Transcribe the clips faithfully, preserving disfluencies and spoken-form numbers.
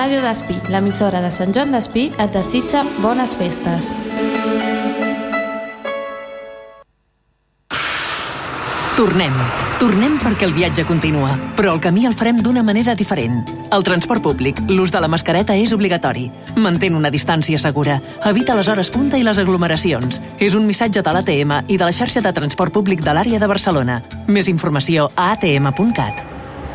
Ràdio Despí, l'emissora de Sant Joan Despí, et desitja bones festes. Tornem. Tornem perquè el viatge continua, però el camí el farem d'una manera diferent. Al transport públic, l'ús de la mascareta és obligatori. Mantén una distància segura. Evita les hores punta i les aglomeracions. És un missatge de l'A T M i de la xarxa de transport públic de l'àrea de Barcelona. Més informació a a t m punt cat.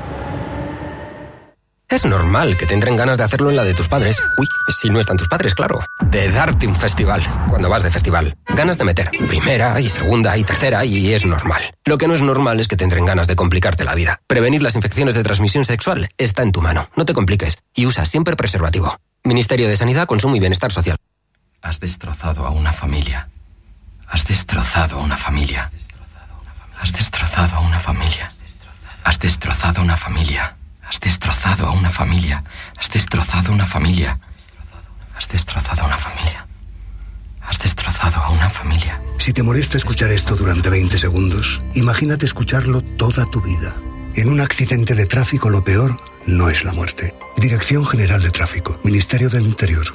Es normal que te entren ganas de hacerlo en la de tus padres. Uy, si no están tus padres, claro. De darte un festival, cuando vas de festival. Ganas de meter primera y segunda y tercera y es normal. Lo que no es normal es que te entren ganas de complicarte la vida. Prevenir las infecciones de transmisión sexual está en tu mano. No te compliques y usa siempre preservativo. Ministerio de Sanidad, Consumo y Bienestar Social. Has destrozado a una familia. Has destrozado a una familia. Has destrozado a una familia. Has destrozado a una familia. Has destrozado a una familia. Has destrozado a una familia. Has destrozado a una familia. Has destrozado a una familia. Si te molesta escuchar esto durante veinte segundos, imagínate escucharlo toda tu vida. En un accidente de tráfico lo peor no es la muerte. Dirección General de Tráfico, Ministerio del Interior.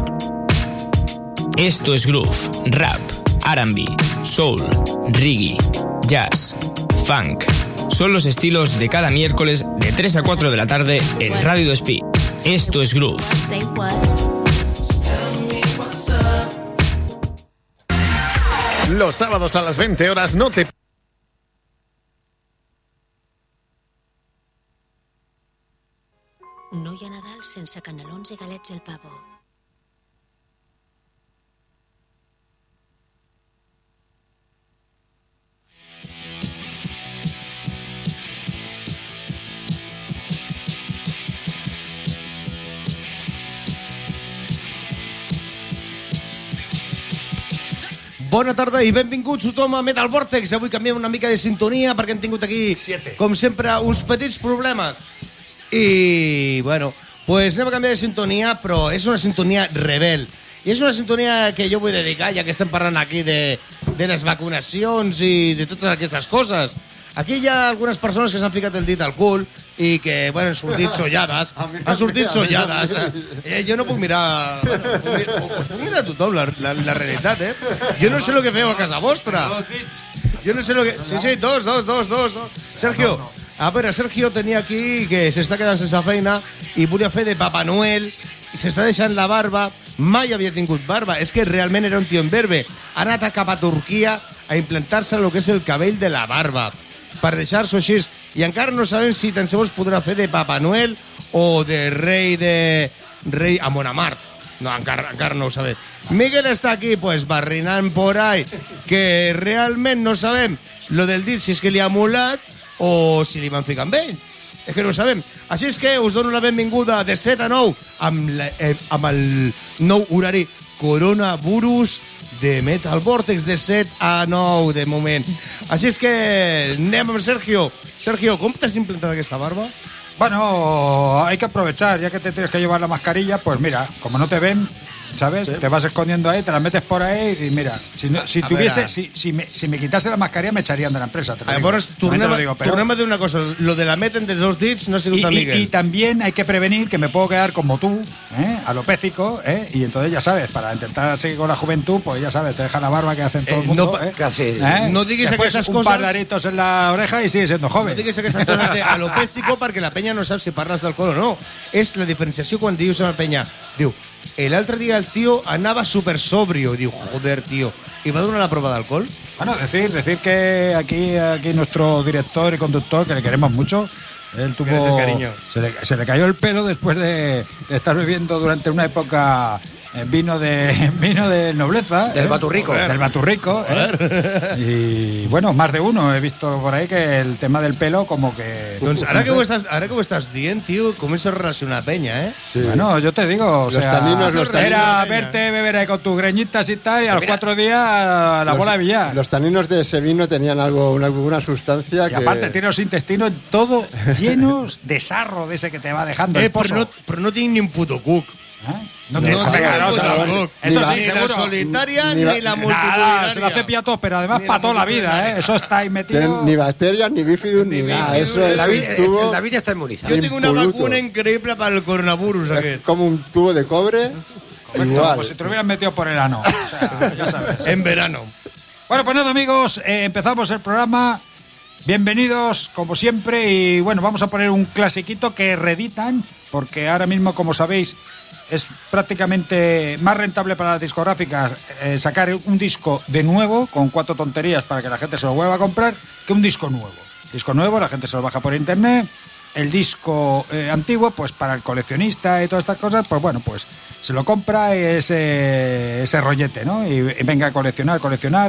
Esto es groove, rap, R and B, soul, reggae, jazz, funk. Son los estilos de cada miércoles de tres a cuatro de la tarde en Radio Despí. Esto es groove. Los sábados a las veinte horas no te... No hi ha Nadal sense canelons i galets al pavo. Bona tarda i benvinguts tothom a Metal Vortex. Avui canviem una mica de sintonia perquè hem tingut aquí, Siete. com sempre, uns petits problemes. I, bueno, pues anem a canviar de sintonia, però és una sintonia rebel. I és una sintonia que jo vull dedicar, ja que estem parlant aquí de, de les vacunacions i de totes aquestes coses. Aquí hi ha algunes persones que s'han ficat el dit al cul i que, bueno, han sortit sollades. Han sortit sollades. Eh, jo no puc mirar... Bueno, us puc mirar a tothom la, la, la realitat, eh? Jo no sé el que feu a casa vostra. Jo no sé el que... Sí, sí, dos, dos, dos, dos. Sergio, a veure, Sergio tenia aquí que s'està quedant sense feina i volia fer de Papa Noel i s'està deixant la barba. Mai havia tingut barba. És que realment era un tio imberbe. Ha anat cap a Turquia a implantar-se el que és el cabell de la barba per deixar-s'ho així. I encara no sabem si tan sols podrà fer de Papa Noel o de rei de... rei a Monamart. No, encara, encara no ho sabem. Miguel està aquí, pues, barrinant por ahí, que realment no sabem lo del dit, si és que li ha molat o si li van ficar amb ell. És que no ho sabem. Així és que us dono la benvinguda de set a nou amb, la, eh, amb el nou horari Coronavirus de Metal Vortex de set a nou de moment. Així és que anem amb Sergio. Sergio, ¿cómo te has implantado aquesta barba? Bueno, hay que aprovechar, ya que te tienes que llevar la mascarilla, pues mira, como no te ven, ¿sabes? Sí. Te vas escondiendo ahí, te la metes por ahí y mira, si, no, si tuviese, ver, si, si, me, si me quitase la mascarilla me echarían de la empresa. Te lo digo. Llavors, tornem, lo digo, pero... tornem a dir una cosa, lo de la meten des dos dits no ha sigut y, tan Miguel. Y, y también hay que prevenir que me puedo quedar como tú, ¿eh? Alopécico, ¿eh? Y entonces ya sabes, para intentar seguir con la juventud, pues ya sabes, te deja la barba que hacen todo eh, el mundo. No, ¿eh? Casi. ¿Eh? No diguis aquestes un coses... un par de aritos en la oreja y sigues siendo joven. No diguis aquestes coses de alopécico perquè la penya no sap si parles d'alcohol o no. És la diferenciació quan dius a la penya. Diu, l'altre dia el tío anava súper sobrio. Y digo, joder, tío. ¿Y va a dar una prueba de alcohol? Bueno, decir, decir que aquí, aquí nuestro director y conductor, que le queremos mucho, él tuvo... Se le, se le cayó el pelo después de, de estar bebiendo durante una época vino de vino de nobleza. Del ¿eh? Baturrico. Joder. Del Baturrico. ¿eh? Y bueno, más de uno he visto por ahí que el tema del pelo como que... Doncs ara que ho estàs, ara que ho estàs dient, tio, comença a relacionar penya, ¿eh? Sí. Bueno, yo te digo, o los sea, taninos, los taninos era verte beber ahí con tus greñitas y tal, y a los cuatro días la los, bola de billar. Los taninos de ese vino tenían algo, una, una sustancia y que... Y aparte tiene los intestinos todo llenos de sarro de ese que te va dejando eh, el pozo. Però no, però no tinc ni un puto cuc. ¿Eh? No, no, no, claro, no, claro, no, eso ni sí, la seguro. solitaria Ni, ni, ni la Nada, multitudinaria. se lo hace piatos, pero además Ni para la toda la vida, ¿eh? Eso está ahí metido. Tienen ni bacterias, ni bifidus, ni, Ni nada. bifidus, Eso es David, un tubo, el David ya está inmunizado. Yo tengo una impoluto. vacuna increíble para el coronavirus. es Aquest. como un tubo de cobre. Correcto, Igual. como si te lo hubieran metido por el ano. O sea, ya sabes. En verano. Bueno, pues nada, amigos, eh, empezamos el programa. Bienvenidos, como siempre, y bueno, vamos a poner un clasiquito que reeditan, porque ahora mismo, como sabéis, es prácticamente más rentable para las discográficas eh, sacar un disco de nuevo, con cuatro tonterías para que la gente se lo vuelva a comprar, que un disco nuevo. Disco nuevo, la gente se lo baja por internet. El disco eh, antiguo, pues para el coleccionista y todas estas cosas, pues bueno, pues se lo compra ese, ese rollete, ¿no? Y, y venga a coleccionar, coleccionar.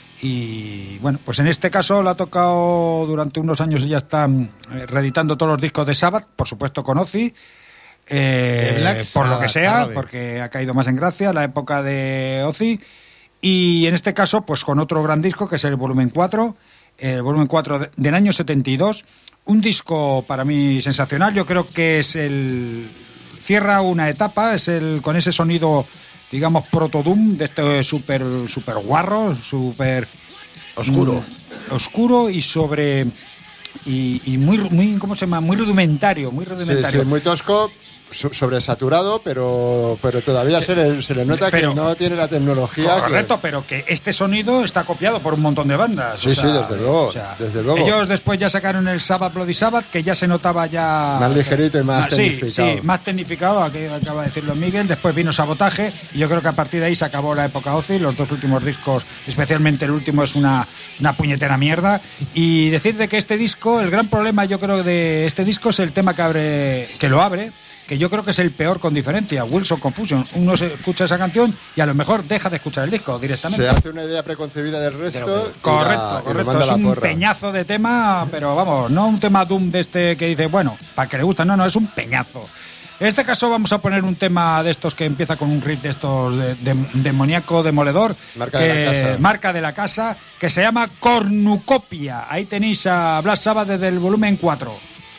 Y bueno, pues en este caso lo ha tocado durante unos años y ya están eh, reeditando todos los discos de Sabbath, por supuesto con Ozzy, eh, De Black por lo Sabbath, que sea, árabe. porque ha caído más en gracia la época de Ozzy. Y en este caso, pues con otro gran disco que es el volumen cuatro, el volumen cuatro de- del año setenta y dos. Un disco para mí sensacional, yo creo que es el... cierra una etapa, es el con ese sonido, digamos, proto-doom, de este súper super guarro, súper... Oscuro. mm, oscuro y sobre... Y, y muy, muy, ¿cómo se llama? Muy rudimentario, muy Sí, rudimentario. sí, muy tosco, so- sobresaturado, pero, pero todavía se le, se le nota Pero- que no tiene la tecnología. Correcto, que... pero que este sonido está copiado por un montón de bandas. Sí, o sea, sí, desde luego, o sea, desde luego. Ellos después ya sacaron el Sabbath Bloody Sabbath, que ya se notaba ya... Más ligerito y más sí, tecnificado. Sí, más tecnificado, aquí acaba de decirlo Miguel. Después vino Sabotaje, y yo creo que a partir de ahí se acabó la época Ozzy. Los dos últimos discos, especialmente el último, es una, una puñetera mierda. Y decirte que este disco, el gran problema yo creo de este disco es el tema que abre, que lo abre, que yo creo que es el peor con diferencia, Wilson Confusion. Uno se escucha esa canción y a lo mejor deja de escuchar el disco directamente. Se hace una idea preconcebida del resto. y la- Correcto, y lo correcto. manda Es a la un porra. peñazo de tema, pero vamos, no un tema Doom de este que dice, bueno, para que le gusta, no, no, es un peñazo. En este caso vamos a poner un tema de estos que empieza con un riff de estos de, de- demoníaco demoledor. Marca de la casa. Marca de la casa, que se llama Cornucopia. Ahí tenéis a Black Sabbath desde el volumen cuatro.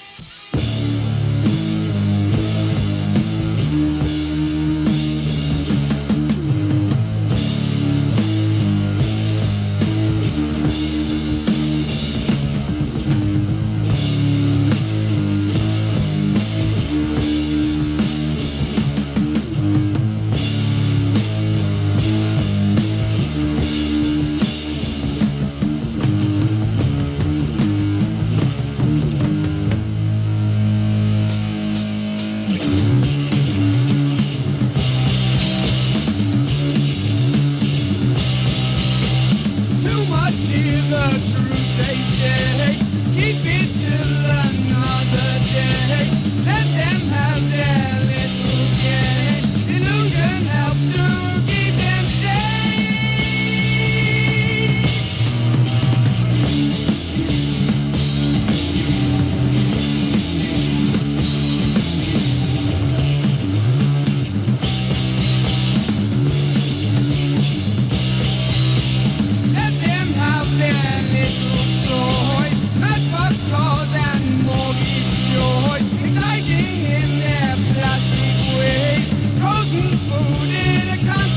Too much near the truth, they say. Keep it till another day. Let them have their little game. Illusion helps to keep them sane. Let them have their little toys, matchbox cars and mortgage joys, exciting in their plastic ways, frozen food in a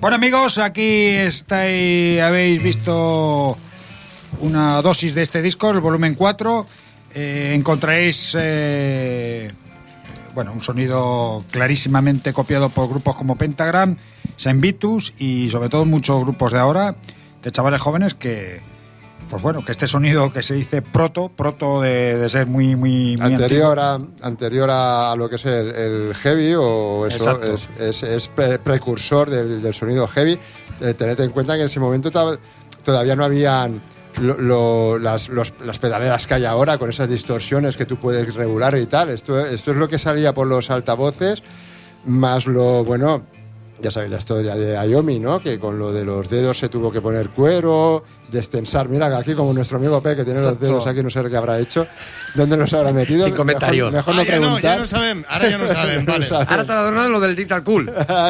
Bueno, amigos, aquí estáis, habéis visto una dosis de este disco, el volumen cuatro. Eh, encontraréis eh, bueno, un sonido clarísimamente copiado por grupos como Pentagram, Saint Vitus y sobre todo muchos grupos de ahora, de chavales jóvenes que, pues bueno, que este sonido que se dice proto, proto de, de ser muy, muy, muy anterior antiguo. a anterior a lo que es el, el heavy o eso es, es, es pre- precursor del, del sonido heavy. Eh, tened en cuenta que en ese momento ta- todavía no habían Lo, lo, las, los, las pedaleras que hay ahora con esas distorsiones que tú puedes regular y tal. Esto, esto es lo que salía por los altavoces, más lo, bueno, ya sabéis la historia de Iommi, ¿no? Que con lo de los dedos se tuvo que poner cuero, destensar. Mira, aquí como nuestro amigo P, que tiene Exacto. los dedos aquí, no sé qué habrá hecho. ¿Dónde los habrá metido? Sin comentarios. Mejor, mejor ah, no ya preguntar. No, ya no saben. Ahora ya no saben, vale. Ahora te ha dado lo del digital cool.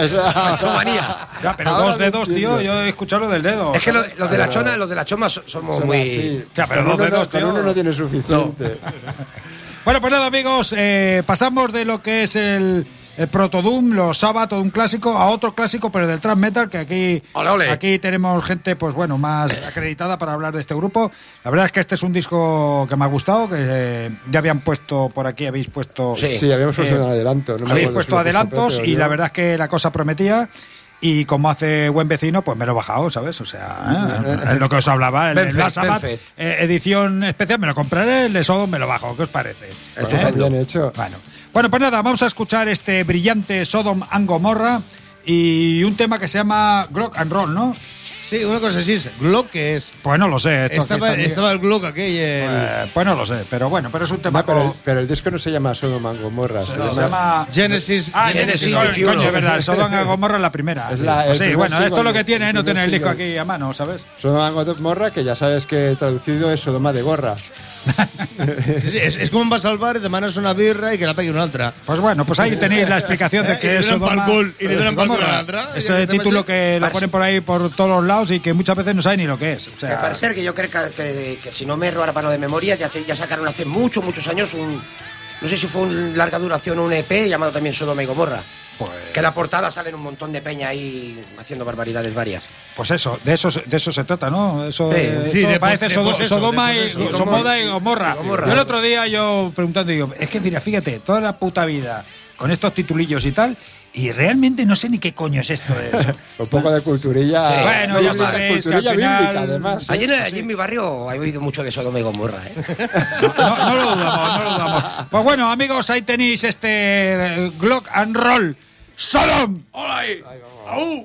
Eso manía. Ya, pero ahora dos dedos, tío, yo he escuchado lo del dedo. Es que lo, los de la chona, los de la choma somos Son muy... Así. Ya, pero con dos dedos, no, tío. Con uno no tiene suficiente. No. Bueno, pues nada, amigos, eh, pasamos de lo que es el... el Proto Doom, los Sabbath, un clásico, a otro clásico, pero del thrash metal, que aquí, ole, ole. aquí tenemos gente, pues bueno, más acreditada para hablar de este grupo. La verdad es que este es un disco que me ha gustado, que eh, ya habían puesto por aquí, habéis puesto... Sí, sí habíamos puesto eh, un adelanto. No habéis puesto adelantos Pepe, y yo. la verdad es que la cosa prometía. Y como hace buen vecino, pues me lo he bajado, ¿sabes? O sea, ¿eh? es lo que os hablaba. El, el Black Sabbath, eh, edición especial, me lo compraré, el de Sodom me lo bajo. ¿Qué os parece? ¿Eh? Bien hecho. Bueno. Bueno, pues nada, vamos a escuchar este brillante Sodom and Gomorrah y un tema que se llama Glock and Roll, ¿no? Sí, una cosa así es. ¿Glock qué es? Pues no lo sé. Esto estaba, estaba el Glock aquel. El... Pues, pues no lo sé, pero bueno, pero es un tema... No, pero, como... el, pero el disco no se llama Sodom and Gomorrah. Se, no, llama... se llama Genesis. Ah, Genesis, Genesis coño, es verdad. Sodom and Gomorrah es la primera. Es la, pues sí, bueno, esto es lo que tiene, el no tener el disco single. aquí a mano, ¿sabes? Sodom and Gomorrah, que ya sabes que traducido es Sodoma de gorra. Sí, sí, es, es como vas al bar y te mandas una birra y que la pegue una otra. Pues bueno, pues ahí tenéis la explicación de que es Sodoma y le dan palcul a la otra. Ese título que lo ponen por ahí por todos los lados y que muchas veces no saben ni lo que es. O sea, me parece que yo creo que, que, que si no me erro ahora para lo de memoria, ya, te, ya sacaron hace muchos, muchos años un... No sé si fue un larga duración o un E P llamado también Sodoma y Gomorra. Pues... Que en la portada salen un montón de peña ahí haciendo barbaridades varias. Pues eso, de eso, de eso se trata, ¿no? Eso sí, de, sí, de parece de Sodo, poseso, Sodoma de y Somoda y Gomorra. Gomorra. Yo el otro día yo preguntando, digo, es que mira, fíjate, toda la puta vida con estos titulillos y tal, y realmente no sé ni qué coño es esto. De eso. Un poco de culturilla. Sí. Bueno, no, ya sabéis que al culturilla final... bíblica, además. Allí, en, allí en mi barrio he oído mucho de Sodoma y Gomorra, ¿eh? No, no, no lo dudamos, no lo dudamos. Pues bueno, amigos, ahí tenéis este Glock and Roll. ¡Sodom! ¡Hola ahí! ¡Au!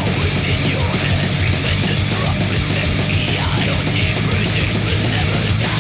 Predicts will never die.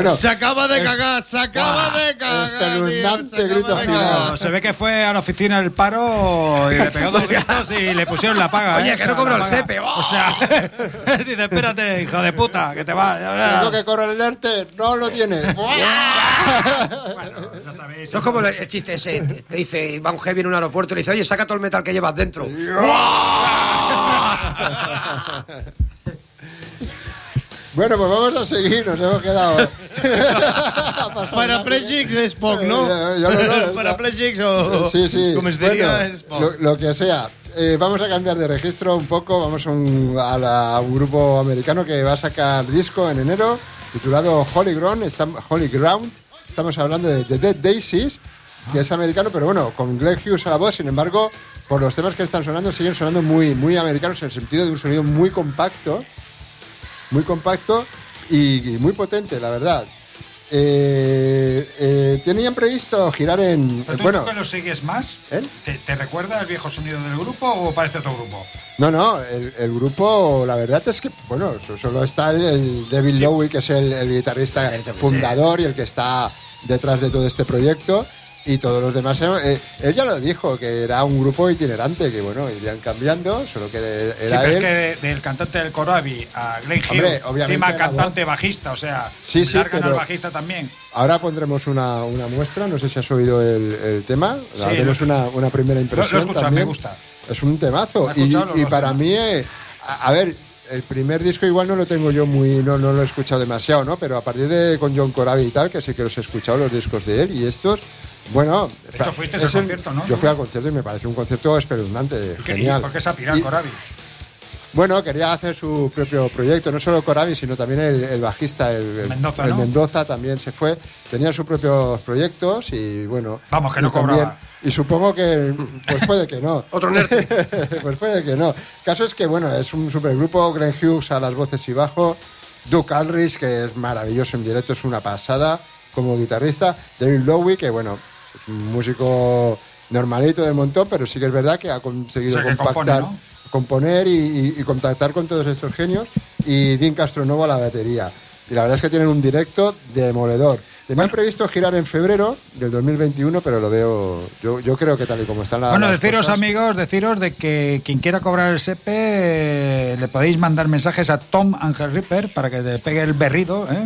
Bueno, se acaba de cagar, se acaba de cagar. Espeluznante tío, grito de final. cagar. Se ve que fue a la oficina del paro y le pegó dos gritos y le pusieron la paga. Oye, ¿eh? que no cobró el SEPE. O sea, dice, espérate, hijo de puta, que te va. Tengo que correr el ERTE, no lo tienes. Bueno, ya sabéis. No es como el chiste ese, te, te dice, va un heavy en un aeropuerto y le dice, oye, saca todo el metal que llevas dentro. Bueno, pues vamos a seguir, nos hemos quedado. Para Plexix es poc, ¿no? Yo no, no, Para Plexix o... Sí, sí. Com es diria, Bueno, es poc. lo, lo que sea. Eh, vamos a cambiar de registro un poco. Vamos a un, a la- a un grupo americano que va a sacar disco en enero, titulado Holy Ground. Estam- Holy Ground. Estamos hablando de The Dead Daisies, que es americano, pero bueno, con Glenn Hughes a la voz. Sin embargo, por los temas que están sonando, siguen sonando muy, muy americanos en el sentido de un sonido muy compacto. Muy compacto y, y muy potente, la verdad. Eh, eh, tenían previsto girar en... ¿Pero tú bueno, que lo sigues más? ¿Eh? ¿Te, ¿Te recuerda el viejo sonido del grupo o parece otro grupo? no, no, el, el grupo, la verdad es que, bueno, solo está el, el David Sí. Lowe, que es el, el guitarrista fundador y el que está detrás de todo este proyecto. Y todos los demás, eh, él ya lo dijo, que era un grupo itinerante, que bueno, irían cambiando, solo que de- Sí, era pero él. es que de- del cantante del Corabi a Glenn Hombre, Hughes, obviamente tema la cantante bajista, o sea, Sí, sí, largan pero- al bajista también. Ahora pondremos una, una muestra, no sé si has oído el, el tema, Sí, haremos lo- una, una primera Lo, lo he impresión escuchado, también. me gusta. Es un temazo. Lo he Y, escuchado los y dos para temas. mí, eh, a, a ver, el primer disco igual no lo tengo yo muy, no, no lo he escuchado demasiado, ¿no? Pero a partir de con John Corabi y tal, que sí que los he escuchado, los discos de él, y estos, bueno... De hecho, fuiste es al el- concierto, ¿no? Yo fui al concierto y me pareció un concierto espeluznante, ¿Qué- genial. ¿Por qué se ha pirado el Y- Corabi? Bueno, quería hacer su propio proyecto, no solo Corabi, sino también el, el bajista, el, el- Mendoza, el ¿no? Mendoza también se fue. Tenía sus propios proyectos y bueno. Vamos, que no y también- cobraba. Y supongo que, pues puede que no. Otro nerd. Pues puede que no. Caso es que, bueno, es un supergrupo, Glenn Hughes a las voces y bajo, Duke Aldrich, que es maravilloso en directo, es una pasada como guitarrista, David Lowe, que bueno, es un músico normalito de montón, pero sí que es verdad que ha conseguido O sea, que compactar, compone, ¿no? componer y, y- y contactar con todos estos genios, y Dean Castronovo a la batería. Y la verdad es que tienen un directo demoledor. Tenían previsto girar en febrero del dos mil veintiuno, pero lo veo, yo, yo creo que tal y como están las Bueno, las deciros, cosas- amigos, deciros de que quien quiera cobrar el SEPE eh, le podéis mandar mensajes a Tom Angel Ripper para que le pegue el berrido, ¿eh?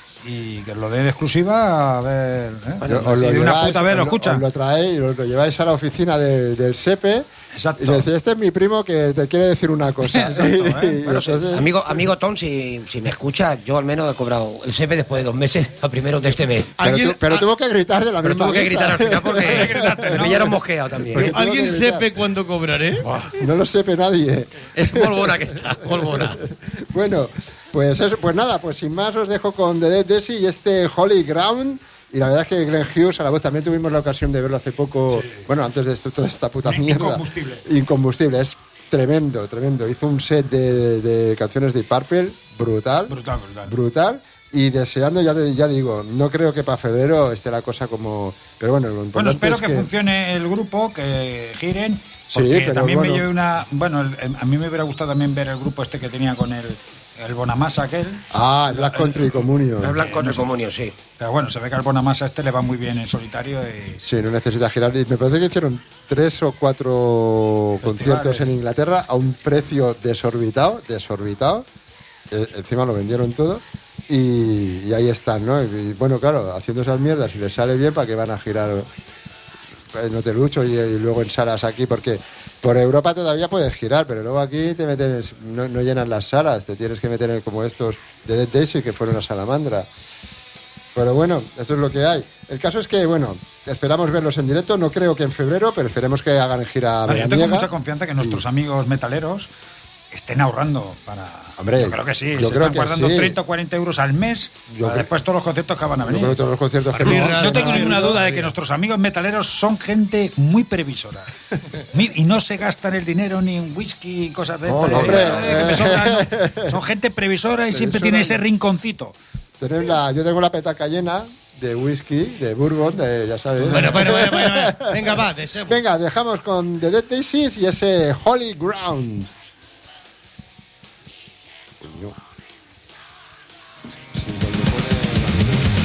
Y que os lo dé en exclusiva a ver. ¿eh? Yo- os si lo de una lleváis, puta vez lo os escucha. os lo traéis y os lo lleváis a la oficina del, del SEPE. Exacto. Y le decís, este es mi primo que te quiere decir una cosa. Exacto, ¿eh? Y Bueno, sí. entonces- Amigo, amigo Tom, si, si me escucha, yo al menos he cobrado el SEPE después de dos meses a primeros de este mes. pero ¿Alguien- tu- pero ah, tuvo que gritar de la Pero misma tuve que mesa. gritar al final porque Gritaste, me ¿no? pillaron mosqueado también. Porque tuvo ¿Alguien que gritar. sepe cuándo cobraré? No lo sepe nadie. Es polvona que está, polvona. Bueno, pues eso, pues nada, pues sin más os dejo con The Dead Daisy y este Holy Ground. Y la verdad es que Glenn Hughes a la voz también tuvimos la ocasión de verlo hace poco, bueno, antes de esto, toda esta puta mierda. Incombustible. Incombustible, es tremendo, tremendo. Hizo un set de, de canciones de Purple brutal. Brutal, brutal. Brutal. Y deseando, ya, te- ya digo, no creo que para febrero esté la cosa como... Pero bueno, lo importante Bueno, espero es que, funcione el grupo, que giren. Sí, Porque pero también bueno. me llevé una. Bueno, el- el- a mí me hubiera gustado también ver el grupo este que tenía con el, el Bonamassa aquel. Ah, el Black Country Communion. El blanco de comunio, sí. Pero bueno, se ve que al Bonamassa este le va muy bien en solitario y. Sí, no necesita girar. Y me parece que hicieron tres o cuatro conciertos en Inglaterra a un precio desorbitado, desorbitado. Eh, encima lo vendieron todo. Y, y ahí están, ¿no? Y, y bueno, claro, haciendo esas mierdas, si les sale bien, ¿para qué van a girar en Hotelucho y, y luego en salas aquí? Porque por Europa todavía puedes girar, pero luego aquí te meten, no, no llenan las salas, te tienes que meter en como estos de Dead Daisy que fueron a Salamandra. Pero bueno, eso es lo que hay. El caso es que, bueno, esperamos verlos en directo. No creo que en febrero, pero esperemos que hagan gira Vale, yo tengo veraniega. mucha confianza que nuestros amigos metaleros estén ahorrando para. Hombre, yo creo que sí, yo se creo están que guardando sí. treinta o cuarenta euros al mes Yo para creo- después todos los conciertos que van a Yo venir. creo que todos los conciertos que Porque no- no tengo ninguna duda de que nuestros amigos metaleros son gente muy previsora. Muy- y no se gastan el dinero ni en whisky y cosas de No, estas. no, hombre. Eh, que me sobran, no. Son gente previsora y siempre tiene ese rinconcito. Tenemos la- yo tengo la petaca llena de whisky, de bourbon, de, ya sabes. Bueno, bueno, bueno, bueno, bueno. Venga, va, deseo. Venga, dejamos con The Dead Daisies y ese Holy Ground. Coño. Sí, cuando pone la-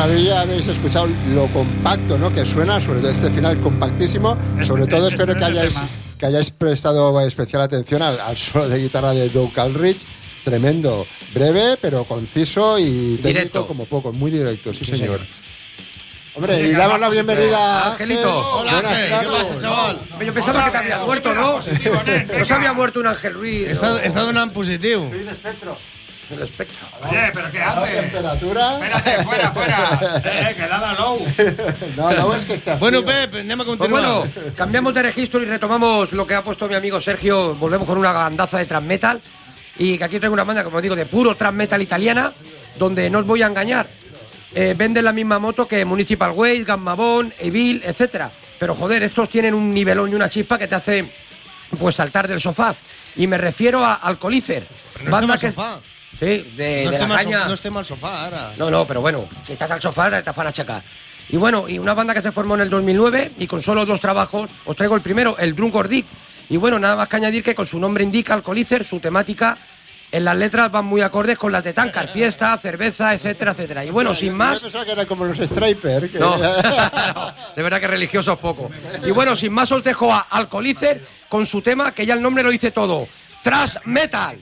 maravilla habéis escuchado lo compacto, ¿no? Que suena, sobre todo este final compactísimo. Este- sobre todo este espero que es el hayáis, tema. que hayáis prestado especial atención al, al solo de guitarra de Doug Aldrich. Tremendo, breve, pero conciso y técnico Directo. como poco, muy directo, sí, Sí, señor. señor. Hombre, Oye, y que damos vamos, la bienvenida a Angelito. Ángel. Buenas Ángel, tardes. ¿qué pasa, chaval? Yo pensaba que te habías muerto, ¿no? No se había muerto un Ángel Ruiz. He estado, no. he estado en positivo. Soy un espectro. El espectro. Oye, ¿pero qué La haces? temperatura. Espérate, fuera, fuera. Eh, que da la low. No, no, es que está Bueno, frío. Pep, anem a Pues continuar. bueno, cambiamos de registro y retomamos lo que ha puesto mi amigo Sergio. Volvemos con una bandaza de thrash metal. Y que aquí traigo una banda, como digo, de puro thrash metal italiana, donde no os voy a engañar. Eh, venden la misma moto que Municipal Waste, Gamma Bone, Evil, etcétera. Pero joder, estos tienen un nivelón y una chispa que te hace pues saltar del sofá. Y me refiero a Alcolícer. Pero no banda estem al que sofà. Sí, de, no, de estem la al caña. sofà, no estem al sofà, ara. No, no, pero bueno, si estás al sofá te van a achacar. Y bueno, y una banda que se formó en el dos mil nueve y con solo dos trabajos, os traigo el primero, el Drum Gordic. Y bueno, nada más que añadir que con su nombre indica, Alcolícer, su temática en las letras van muy acordes con las de Tankard, fiesta, cerveza, etcétera, etcétera. Y bueno, sin más... Yo pensaba que eran como los Striper. Que... No, no, de verdad que religiosos poco. Y bueno, sin más os dejo a Alcolícer con su tema, que ya el nombre lo dice todo, Thrash Metal.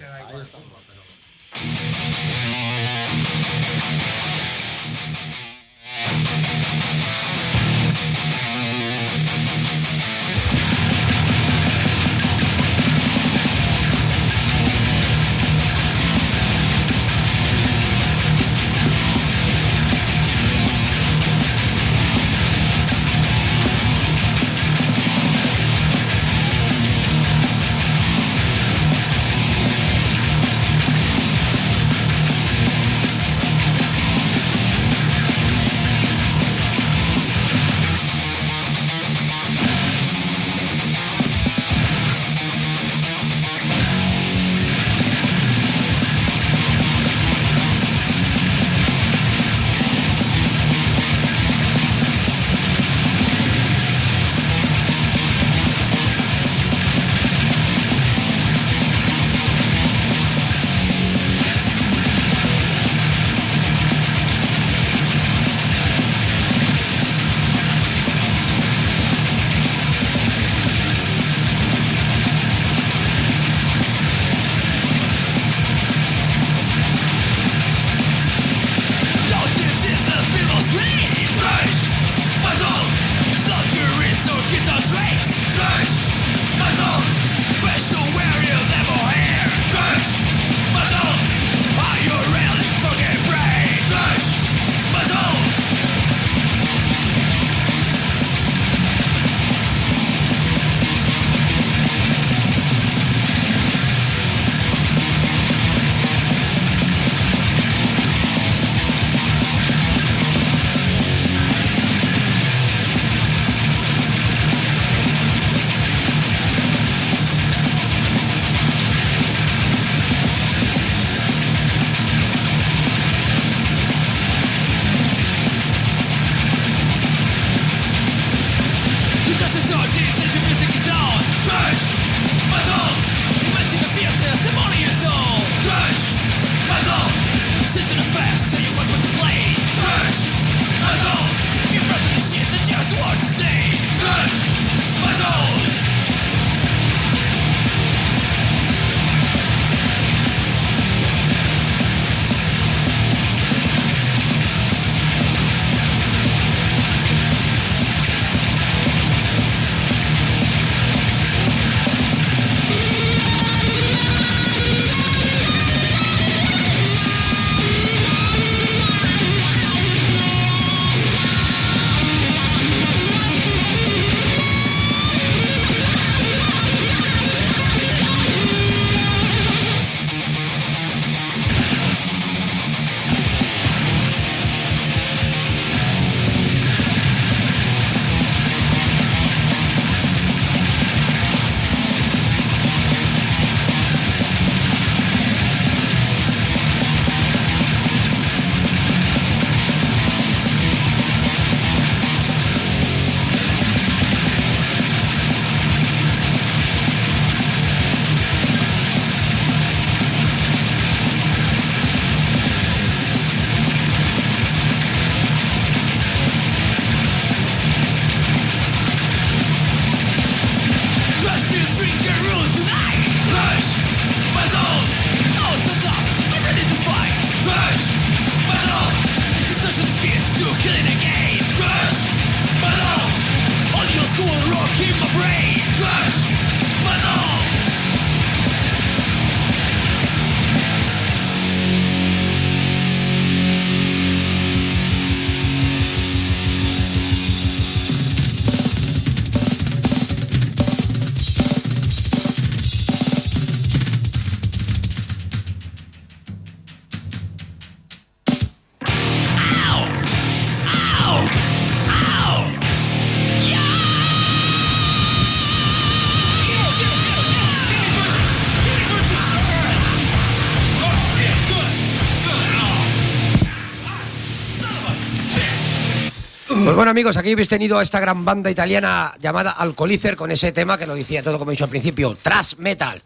Pues bueno, amigos, aquí habéis tenido a esta gran banda italiana llamada Alcoholizer con ese tema que lo decía todo, como he dicho al principio, thrash metal.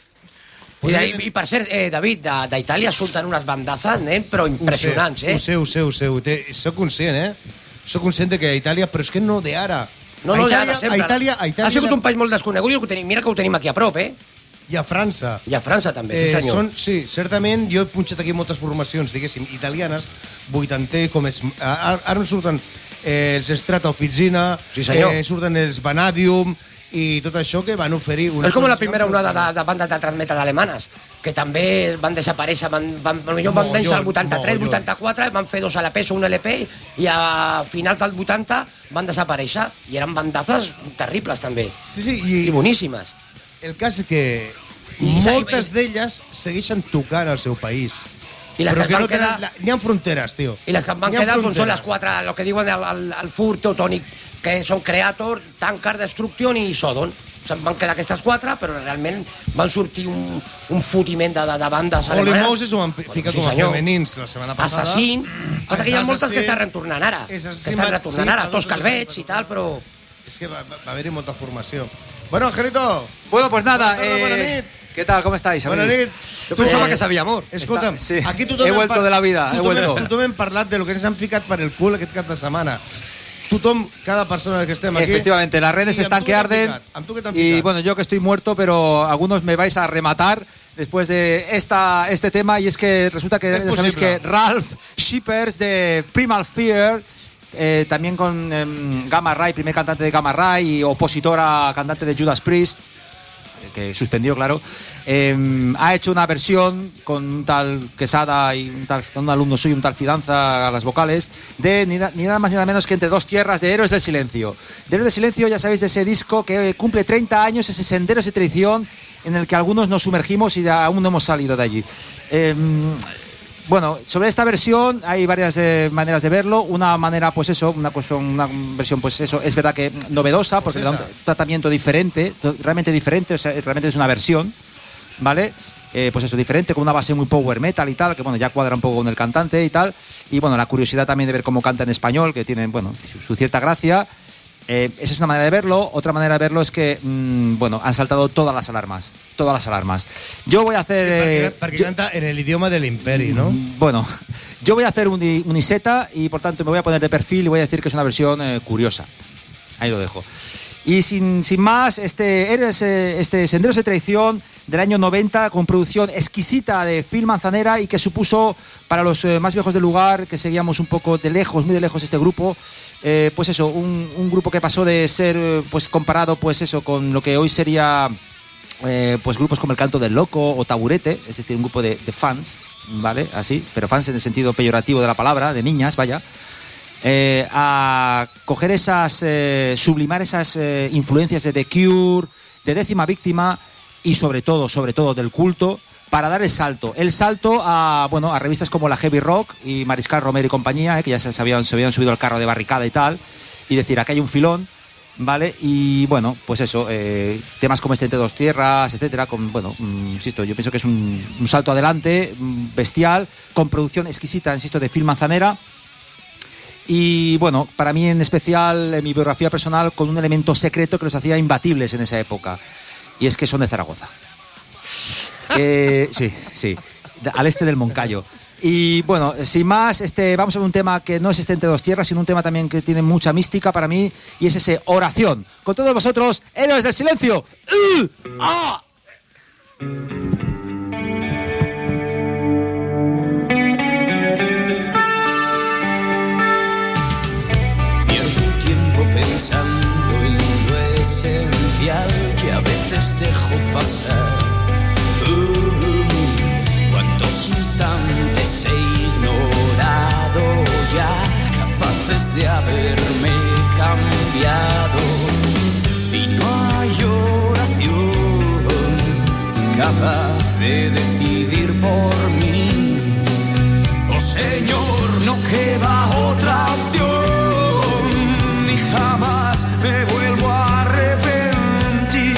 I, de, i per cert, eh, David, d'Itàlia surten unes bandazes, nen, però impressionants, eh? Ho sé, ho sé, ho sé, ho sé. Soc conscient, eh? Soc conscient que a Itàlia, però és que no d'ara. No, no, d'ara, sempre. A Itàlia, a Itàlia... Ha sigut un país molt desconegut i ho tenim, mira que ho tenim aquí a prop, eh? I a França. I a França també, sí, eh, senyor. Són, sí, certament, jo he punxat aquí moltes formacions, diguéssim, italianes, vuitanter, com és... Ara, ara surten eh, els Strata Officina, sí, eh, surten els Vanadium, i tot això que van oferir... És com la primera onada de, de bandes de thrash metal alemanes, que també van desaparèixer, van, van, van, van néixer al vuitanta-tres, vuitanta-quatre, van fer dos L Ps o un L P, i a final del vuitanta van desaparèixer, i eren bandazes terribles també, sí, sí, i, i boníssimes. El cas és que I moltes d'elles segueixen tocant al seu país. I les però que, que no van quedar... tenen, n'hi ha fronteres, tio. I les que van quedar doncs, són les quatre, el que diuen el, el, el Fur Teutònic, que són Creator, Tankard, Destruction i Sodom. Se'n van quedar aquestes quatre, però realment van sortir un, un fotiment de, de, de bandes Holy alemanes. Moses ho van ficar com a femenins la setmana passada. Assassin. Passa que hi ha moltes que estan retornant ara. Que estan retornant ara, tots calvets i tal, però... És que va, va haver-hi molta formació. Bueno, Angelito. Bueno, pues nada. Eh, ¿Qué tal? ¿Cómo estáis? Buenas noches. Yo pensaba que sabía amor. Escolta'm, sí. aquí tothom he vuelto de la vida, he vuelto. Tothom hem parlat de lo que ens han ficat per el cul aquest cap de setmana. Tothom, cada persona que estem aquí... Efectivamente, las redes están que arden. Y bueno, yo que estoy muerto, pero algunos me vais a rematar después de esta, este tema. Y es que resulta que ya sabéis que Ralph Shippers de Primal Fear... Eh, también con eh, Gamma Ray, primer cantante de Gamma Ray y opositora cantante de Judas Priest, eh, que suspendió, claro, eh, ha hecho una versión con un tal Quesada y un, tal, un alumno suyo, un tal Fidanza a las vocales, de ni, ni nada más ni nada menos que Entre dos tierras, de Héroes del Silencio. De Héroes del Silencio, ya sabéis, de ese disco que cumple treinta años, ese Senderos de Traición, en el que algunos nos sumergimos y aún no hemos salido de allí. Eh, Bueno, sobre esta versión hay varias eh, maneras de verlo. Una manera, pues eso, una, pues, una versión, pues eso, es verdad que novedosa, porque pues le da un tratamiento diferente, realmente diferente, o sea, realmente es una versión, ¿vale? Eh, pues eso, diferente, con una base muy power metal y tal, que bueno, ya cuadra un poco con el cantante y tal. Y bueno, la curiosidad también de ver cómo canta en español, que tiene, bueno, su, su cierta gracia. Eh, esa es una manera de verlo. Otra manera de verlo es que, mmm, bueno, han saltado todas las alarmas. Todas las alarmas. Yo voy a hacer... Sí, porque, eh, porque yo, canta en el idioma del Imperi, ¿no? Bueno, yo voy a hacer un, un Iseta y por tanto me voy a poner de perfil y voy a decir que es una versión eh, curiosa. Ahí lo dejo. Y sin, sin más, este, eres, eh, este Senderos de Traición del año noventa, con producción exquisita de Phil Manzanera y que supuso para los eh, más viejos del lugar, que seguíamos un poco de lejos, muy de lejos este grupo, eh, pues eso, un, un grupo que pasó de ser pues comparado pues eso con lo que hoy sería eh, pues grupos como El Canto del Loco o Taburete, es decir, un grupo de, de fans, ¿vale? Así, pero fans en el sentido peyorativo de la palabra, de niñas, vaya. Eh, a coger esas, eh, sublimar esas eh, influencias de The Cure, de Décima Víctima y sobre todo, sobre todo del culto, para dar el salto, el salto a, bueno, a revistas como la Heavy Rock y Mariscal Romero y compañía, eh, que ya se, se, habían, se habían subido al carro de Barricada y tal, y decir, aquí hay un filón, ¿vale? Y bueno, pues eso, eh, temas como este Entre dos tierras, etcétera, con, bueno, mm, insisto, yo pienso que es un, un salto adelante, mm, bestial, con producción exquisita, insisto, de Phil Manzanera. Y bueno, para mí en especial, en mi biografía personal, con un elemento secreto que los hacía imbatibles en esa época. Y es que son de Zaragoza. eh, sí, sí, al este del Moncayo. Y bueno, sin más, este, vamos a ver un tema que no es este Entre dos tierras, sino un tema también que tiene mucha mística para mí, y es ese Oración. Con todos vosotros, Héroes del Silencio. ¡Uh! ¡Ah! Pensando en lo esencial que a veces dejo pasar. Uh, cuántos instantes he ignorado ya, capaces de haberme cambiado. Y no hay oración capaz de decidir por mí. Oh Señor, no queda otra opción. Jamás me vuelvo a arrepentir.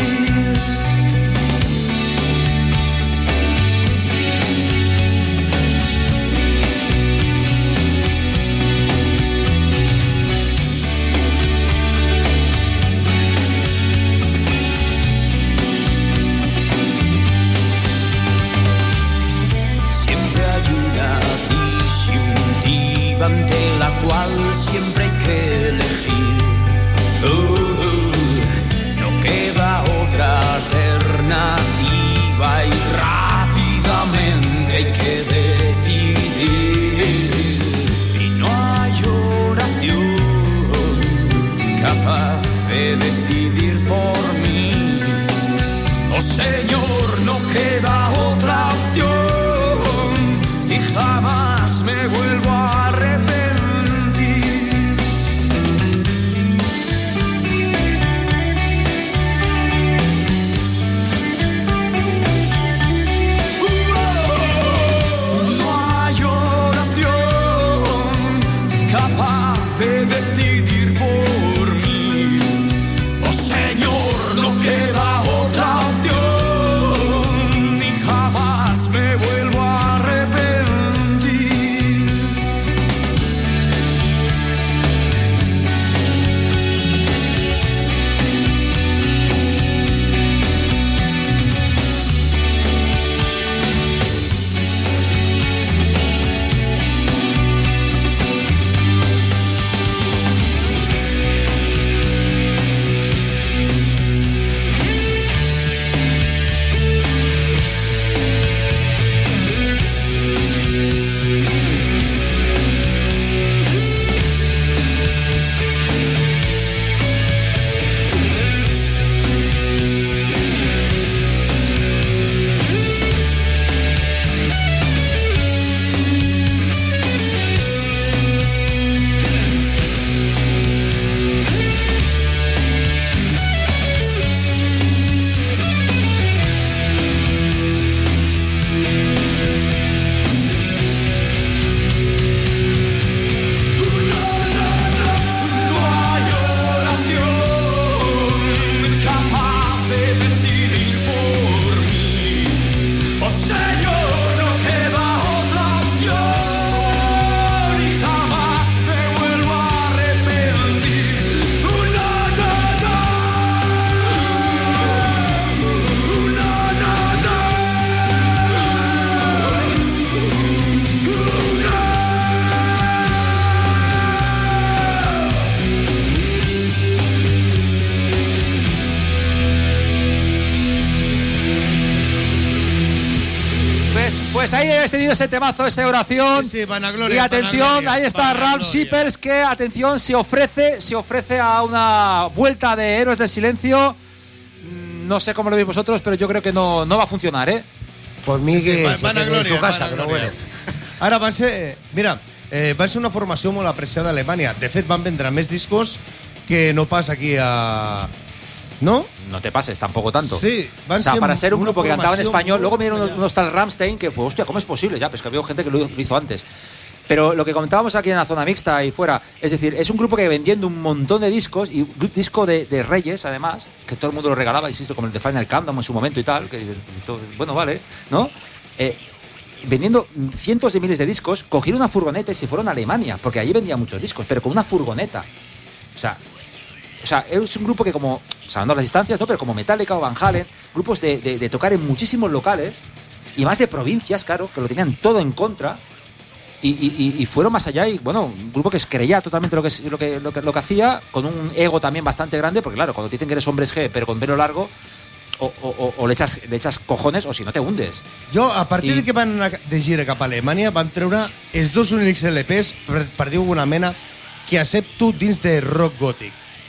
alternativa ante la cual siempre hay que elegir. Uh, uh, no queda otra alternativa y rápidamente hay que decidir. Y no hay oración capaz de decidir por mí. Oh Señor, no queda otra opción y jamás me vuelvo a arrepentir. No hay oración capaz de decidir por mí. Oh Señor, no queda otra opción y jamás me vuelvo a arrepentir. Pues ahí habéis tenido ese temazo, esa oración. Sí, sí, vanagloria, y atención, vanagloria, ahí está vanagloria. Ralph Shippers, que atención, se ofrece, se ofrece a una vuelta de Héroes del Silencio. Mm, No sé cómo lo veis vosotros, pero yo creo que no, no va a funcionar, ¿eh? Por mí Sí, sí, que va- se quede en vanagloria, su casa, però vanagloria. bueno. Ara va ser... Mira, eh, va ser una formació molt apreciada a Alemanya. De fet, van vendre més discos que no pas aquí a... ¿No? No te pases, tampoco tanto. Sí, van o sea, ser para ser un una grupo que cantaba en formación español, muy luego vinieron unos, allá. unos tal Rammstein que fue, hostia, ¿cómo es posible? Ya, pues que había gente que lo, lo hizo antes. Pero lo que comentábamos aquí en la zona mixta y fuera, es decir, es un grupo que vendiendo un montón de discos, y un disco de, de Reyes, además, que todo el mundo lo regalaba, insisto, como el de Final Countdown en su momento y tal, que dices, todo- bueno, vale, ¿no? Eh, vendiendo cientos de miles de discos, cogieron una furgoneta y se fueron a Alemania, porque allí vendían muchos discos, pero con una furgoneta. O sea, o sea, es un grupo que como, salvando las distancias, ¿no? Pero como Metallica o Van Halen, grupos de, de, de tocar en muchísimos locales, y más de provincias, claro, que lo tenían todo en contra, y, y, y fueron más allá, y bueno, un grupo que creía totalmente lo que, lo que, lo que, lo que hacía, con un ego también bastante grande, porque claro, cuando te dicen que eres hombres G, pero con pelo largo, o, o, o, o le, echas, le echas cojones, o si no te hundes. Jo, a partir I- de que van anar de gira cap a Alemanya, van treure els dos únics L Ps, per, per dir alguna mena, que accepto dins de rock gòtic.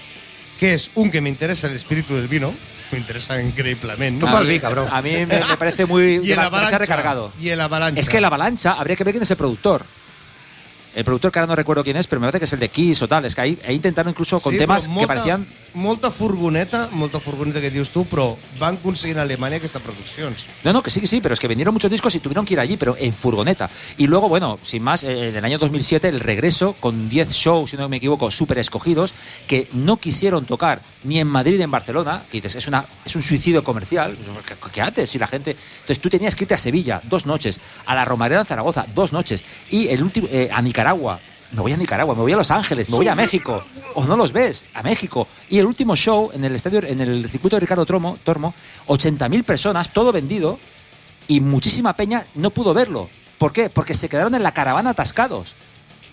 Que és un que m'interessa l'espíritu del vino, m'interessa increïblement. A mí- A mí me, me parece muy Y el demasiado Avalancha. recargado. Y el Avalancha. Es que la Avalancha, habría que ver quién es el productor. El productor que ahora no recuerdo quién es, pero me parece que es el de Kiss o tal. Es que ahí, ahí intentaron incluso con Sí, temas però que molta, parecían... Molta furgoneta, molta furgoneta que dius tu, però van aconseguir en Alemanya aquestes produccions. No, no, que sí, que sí, pero es que vendieron muchos discos y tuvieron que ir allí, pero en furgoneta. Y luego, bueno, sin más, eh, en el año dos mil siete, el regreso con diez shows, si no me equivoco, súper escogidos, que no quisieron tocar ni en Madrid ni en Barcelona. Y dices, es, una, es un suicidio comercial. ¿Qué, qué haces? Si la gente... Entonces tú tenías que irte a Sevilla dos noches, a la Romareda en Zaragoza dos noches, y el último eh, a Nicaragua. Me voy a Nicaragua, me voy a Los Ángeles, me voy a México. O no los ves, a México. Y el último show en el estadio, en el circuito de Ricardo Tromo, Tormo, ochenta mil personas, todo vendido, y muchísima peña no pudo verlo. ¿Por qué? Porque se quedaron en la caravana atascados.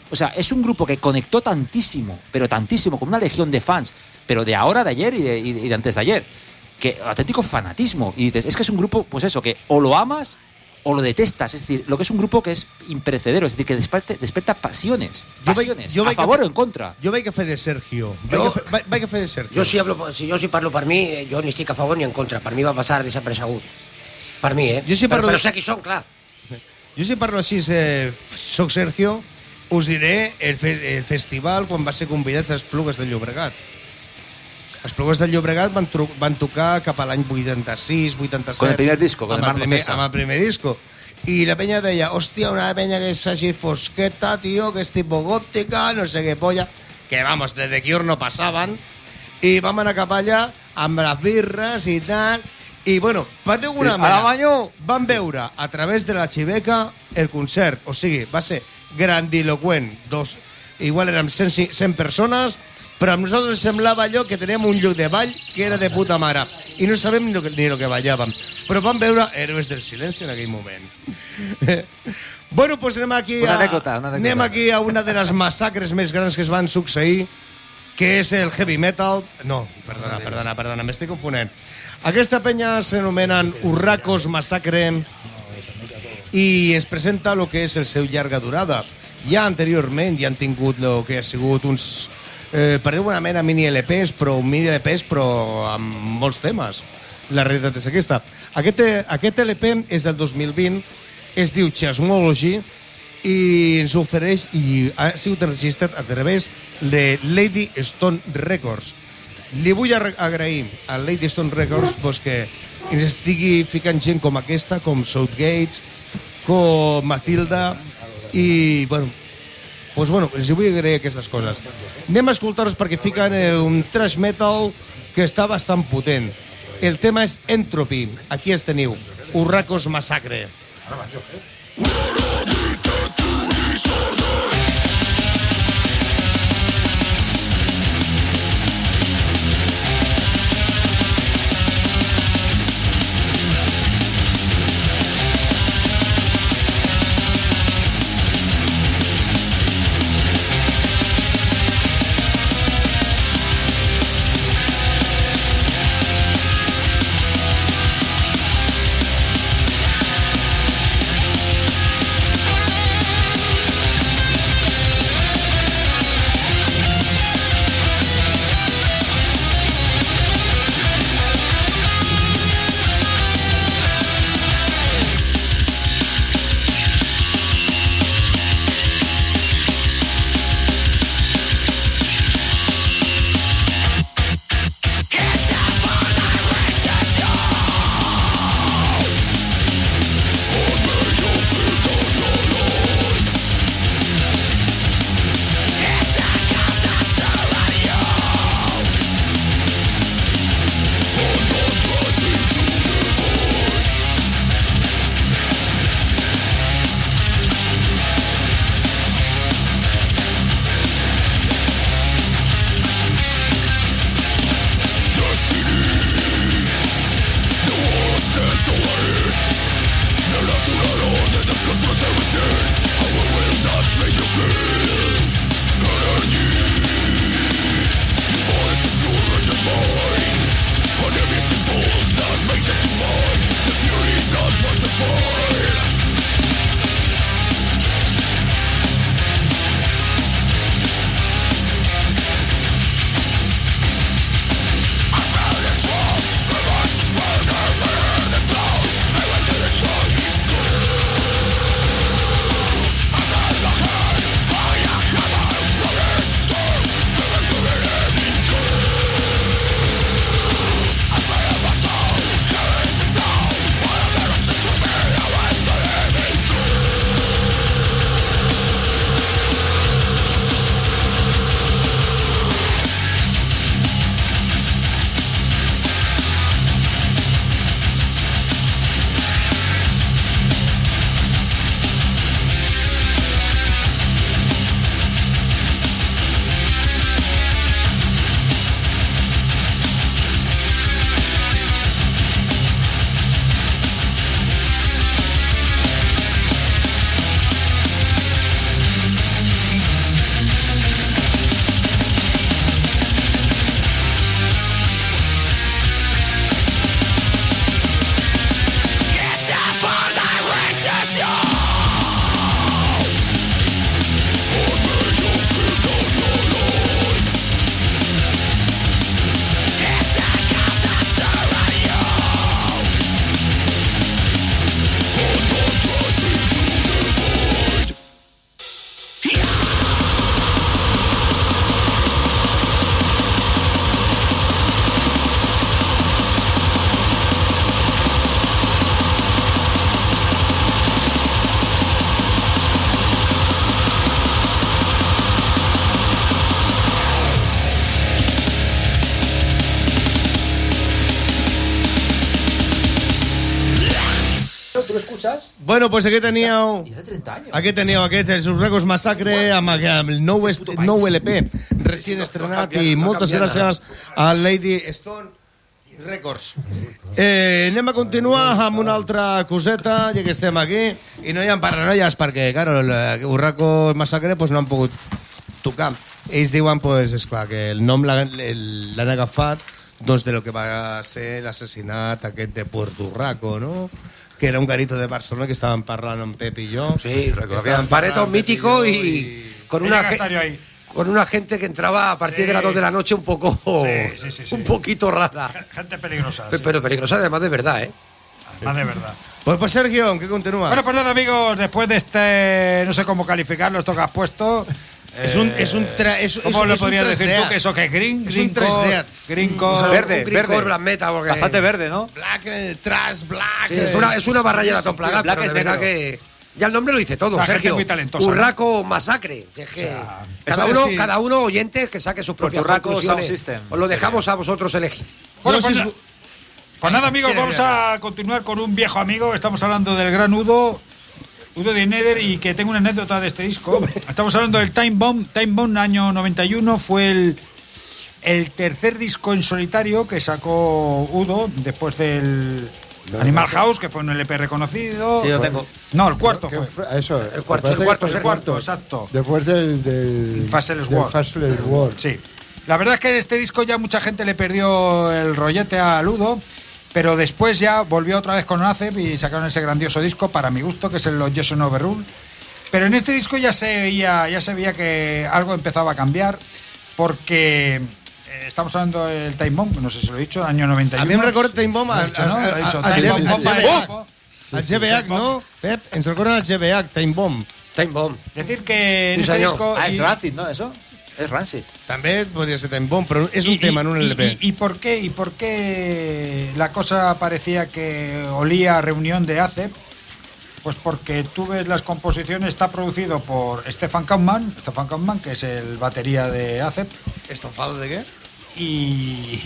O sea, es un grupo que conectó tantísimo, pero tantísimo, con una legión de fans, pero de ahora, de ayer y de, y de antes de ayer, que auténtico fanatismo. Y dices, es que es un grupo, pues eso, que o lo amas o lo detestas. Es decir, lo que es un grupo que es imperecedero, es decir, que despierta, despierta pasiones, pasiones, jo a favor o en contra. Jo vaig a fer de Sergio. Jo- Vaig a fer, vaig a fer de Sergio. Jo si, hablo, si jo si parlo per mi, eh, jo ni estic a favor ni en contra. Per mi va passar desapercebut. Per mi, eh? Jo si però, parlo però de- sé qui són, clar. Jo si parlo així, eh, soc Sergio, us diré el, fe, el festival quan va ser convidats als Plugues del Llobregat. Els Plugues del Llobregat van, tru, van tocar cap a l'any vuitanta-sis, vuitanta-set... Con el primer disco, con amb el Marco primer, César. amb el primer disco. I la penya deia, hòstia, una penya que és així fosqueta, tio, que és tipo gótica, no sé què polla... Que, vamos, desde Cure no passaven. I vam anar cap allà amb les birres i tal... I, bueno, va tenir una manera... Van veure, a través de la xiveca, el concert. O sigui, va ser grandiloquent. Dos, igual érem cent, cent persones, però a nosaltres semblava allò que teníem un lloc de ball que era de puta mare. I no sabem ni el que, ni lo que ballàvem. Però vam veure Héroes del Silencio en aquell moment. Bueno, pues anem aquí, Una a, anècdota, una anècdota. anem aquí a una de les massacres més grans que es van succeir, que és el heavy metal... No, perdona, perdona, perdona, m'estic confonent. Aquesta penya s'anomenen Urracos Massacre i es presenta el que és el seu llarga durada. Ja anteriorment ja han tingut el que ha sigut uns... Eh, per dir una mena mini L Ps, però mini L Ps però amb molts temes. La realitat és aquesta. Aquest, aquest L P és del dos mil vint, es diu Chasmology i ens ofereix i ha sigut enregistrat a través de Lady Stone Records. Li vull agrair a Lady Stone Records pues, que ens estigui ficant gent com aquesta, com Southgate, com Matilda i, bueno, pues, bueno, els vull agrair aquestes coses. Anem a escoltar-los perquè fiquen eh, un thrash metal que està bastant potent. El tema és Entropy. Aquí els teniu. Urracos Massacre. We'll be right back. escuchas? Bueno, pues aquí teníeu... I de trenta anys. Aquí teníeu aquest, els Urracos Massacre, amb el nou, est, nou L P, recient estrenat, i moltes gràcies a Lady Stone Records. Eh, anem a continuar amb una altra coseta, ja que estem aquí, i no hi ha paranoies, perquè, claro, el Urracos Massacre pues, no han pogut tocar. Ells diuen, pues, esclar, que el nom l'han agafat doncs, de lo que va ser l'assassinat aquest de Puerto Urraco, no? Que era un garito de Barcelona que estaban parlant amb Pep y yo. Sí, recuerdo. Pareto mítico y, y con una ge- con una gente que entraba a partir sí. de las dos de la noche un poco sí, sí, sí, sí. un poquito rara. Gente peligrosa. Pero, sí. pero peligrosa además de verdad, ¿eh? Además de verdad. Pues pues Sergio, ¿qué continúas? Bueno, pues nada, amigos, después de este, no sé cómo calificarlo, esto que has puesto. Es un, es un tra, es, ¿Cómo es, lo es podrías decir tú? ¿Que eso que es green? Es un tres D. Green core, verde, green verde. core, black metal, porque bastante verde, ¿no? Black, eh, trash, black. Sí, es una, es una barralla de Toplagat, Black pero de verdad que ya el nombre lo dice todo, o sea, Sergio. Muy talentosa, Urraco Masacre. Es que o sea, cada uno, sí. cada uno oyente que saque sus propias conclusiones. Os lo dejamos a vosotros elegir. Bueno, pues, na- pues nada, amigos, vamos a continuar con un viejo amigo. Estamos hablando del gran Udo. Udo de Nether, y que tengo una anécdota de este disco. Estamos hablando del Time Bomb. Time Bomb, año noventa y uno, fue el, el tercer disco en solitario que sacó Udo después del no, Animal no, House, que fue un L P reconocido. Sí, lo tengo. No, el cuarto fue. Eso, el cuarto, el cuarto, el cuarto, exacto. Después del, del Faceless World. Faceless World. Sí. La verdad es que este disco ya mucha gente le perdió el rollete a Udo. Pero después ya volvió otra vez con Acep y sacaron ese grandioso disco, para mi gusto, que es el Jason Overrule. Pero en este disco ya se veía, ya se veía que algo empezaba a cambiar, porque eh, estamos hablando del Time Bomb, no sé si lo he dicho, año noventa y uno. A mí me recuerda Time Bomb al G B H, ¿no? Pep, ens recuerda al G B H, Time Bomb. Time Bomb. Decir que en Sí, este señor. disco... Ah, y- es Rancid, ¿no? Eso. Es Rancid. També podria ser Time Bomb, però és un y, tema, no un y, L P. y, y por qué, ¿Y por qué la cosa parecía que olía a reunión de Acep? Pues porque tú ves las composiciones, está producido por Stefan Kaufmann, Stefan Kaufmann, que es el batería de Acep. ¿Estofado de qué? Y...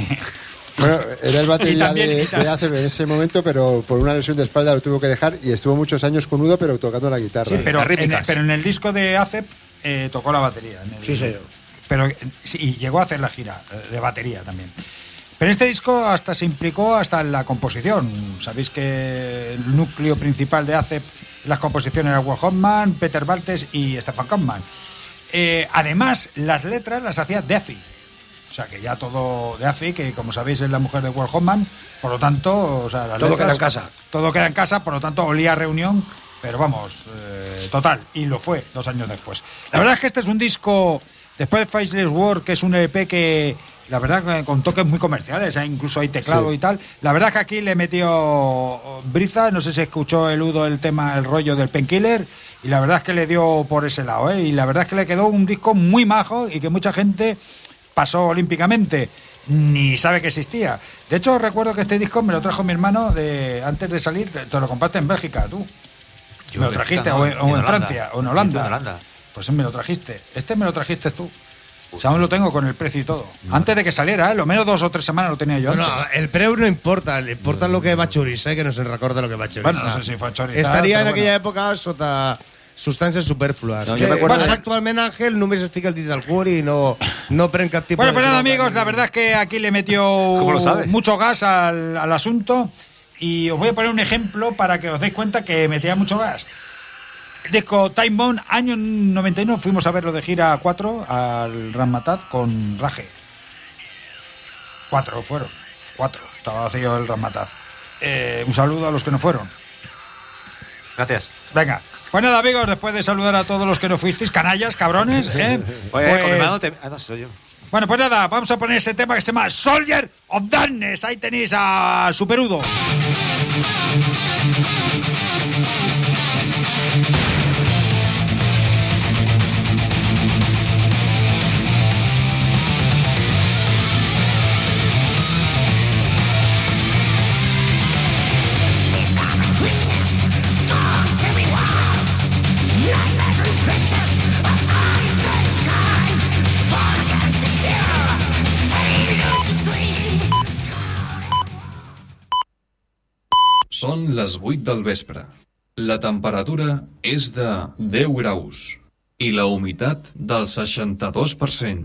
Bueno, era el Y batería también- de, y ta- de Acep en ese momento, pero por una lesión de espalda lo tuvo que dejar y estuvo muchos años con Udo, pero tocando la guitarra. Sí, pero, en, rítmicas. pero en el disco de Acep eh, tocó la batería. En el- Sí, señor. Pero eh, sí, y llegó a hacer la gira eh, de batería también. Pero en este disco hasta se implicó hasta en la composición. Sabéis que el núcleo principal de Acep, las composiciones era Will Hoffman, Peter Baltes y Stefan Kaufmann. Eh, además, las letras las hacía Duffy. O sea, que ya todo Duffy, que como sabéis es la mujer de Will Hoffman, por lo tanto, o sea, las Todo letras- queda en casa. Todo queda en casa, por lo tanto, olía a reunión, pero vamos, eh, total, y lo fue dos años después. La verdad es que este es un disco, después de Faceless World, que es un E P que, la verdad, que con toques muy comerciales, ¿eh? Incluso hay teclado Sí. y tal. La verdad es que aquí le metió Briza, no sé si escuchó el Udo el tema, el rollo del Painkiller, y la verdad es que le dio por ese lado, ¿eh? Y la verdad es que le quedó un disco muy majo y que mucha gente pasó olímpicamente, ni sabe que existía. De hecho, recuerdo que este disco me lo trajo mi hermano de antes de salir, te, te lo compraste en Bélgica, tú. Yo me lo en trajiste, Bélgica, o, no, en, ni o en Holanda. Francia, o en Holanda. Ni en Holanda. Pues me lo trajiste. Este me lo trajiste tú. O sea, aún lo tengo con el precio y todo. Antes de que saliera, ¿eh? Lo menos dos o tres semanas lo tenía yo No, antes. no, el preu no importa, le importa lo que va choriçar, que no se'n recorda lo que va choriçar. Bueno, no sé si fue choriçar, Estaria en però aquella bueno. època sota substàncies superflues. No, que, jo m'acuerdo bueno, de- actualment Ángel només es fica el dit al cul i no, no pren cap tipus Bueno, de... pues nada, droga amigos, ni- la verdad es que aquí le metió ¿Cómo lo sabes? mucho gas al, al asunto, y os voy a poner un ejemplo para que os deis cuenta que metía mucho gas. El disco Time Bomb, año noventa y uno, fuimos a verlo de gira cuatro al Ramataz con Raje. Cuatro fueron, cuatro, estaba vacío el Ramataz. Eh, un saludo a los que no fueron. Gracias. Venga, pues nada, amigos, después de saludar a todos los que no fuisteis, canallas, cabrones, ¿eh? Oye, Pues- con mi mano te... Ah, no, soy yo. Bueno, pues nada, vamos a poner ese tema que se llama Soldier of Darkness. Ahí tenéis a Superudo. Són les vuit del vespre. La temperatura és de deu graus i la humitat del seixanta-dos per cent.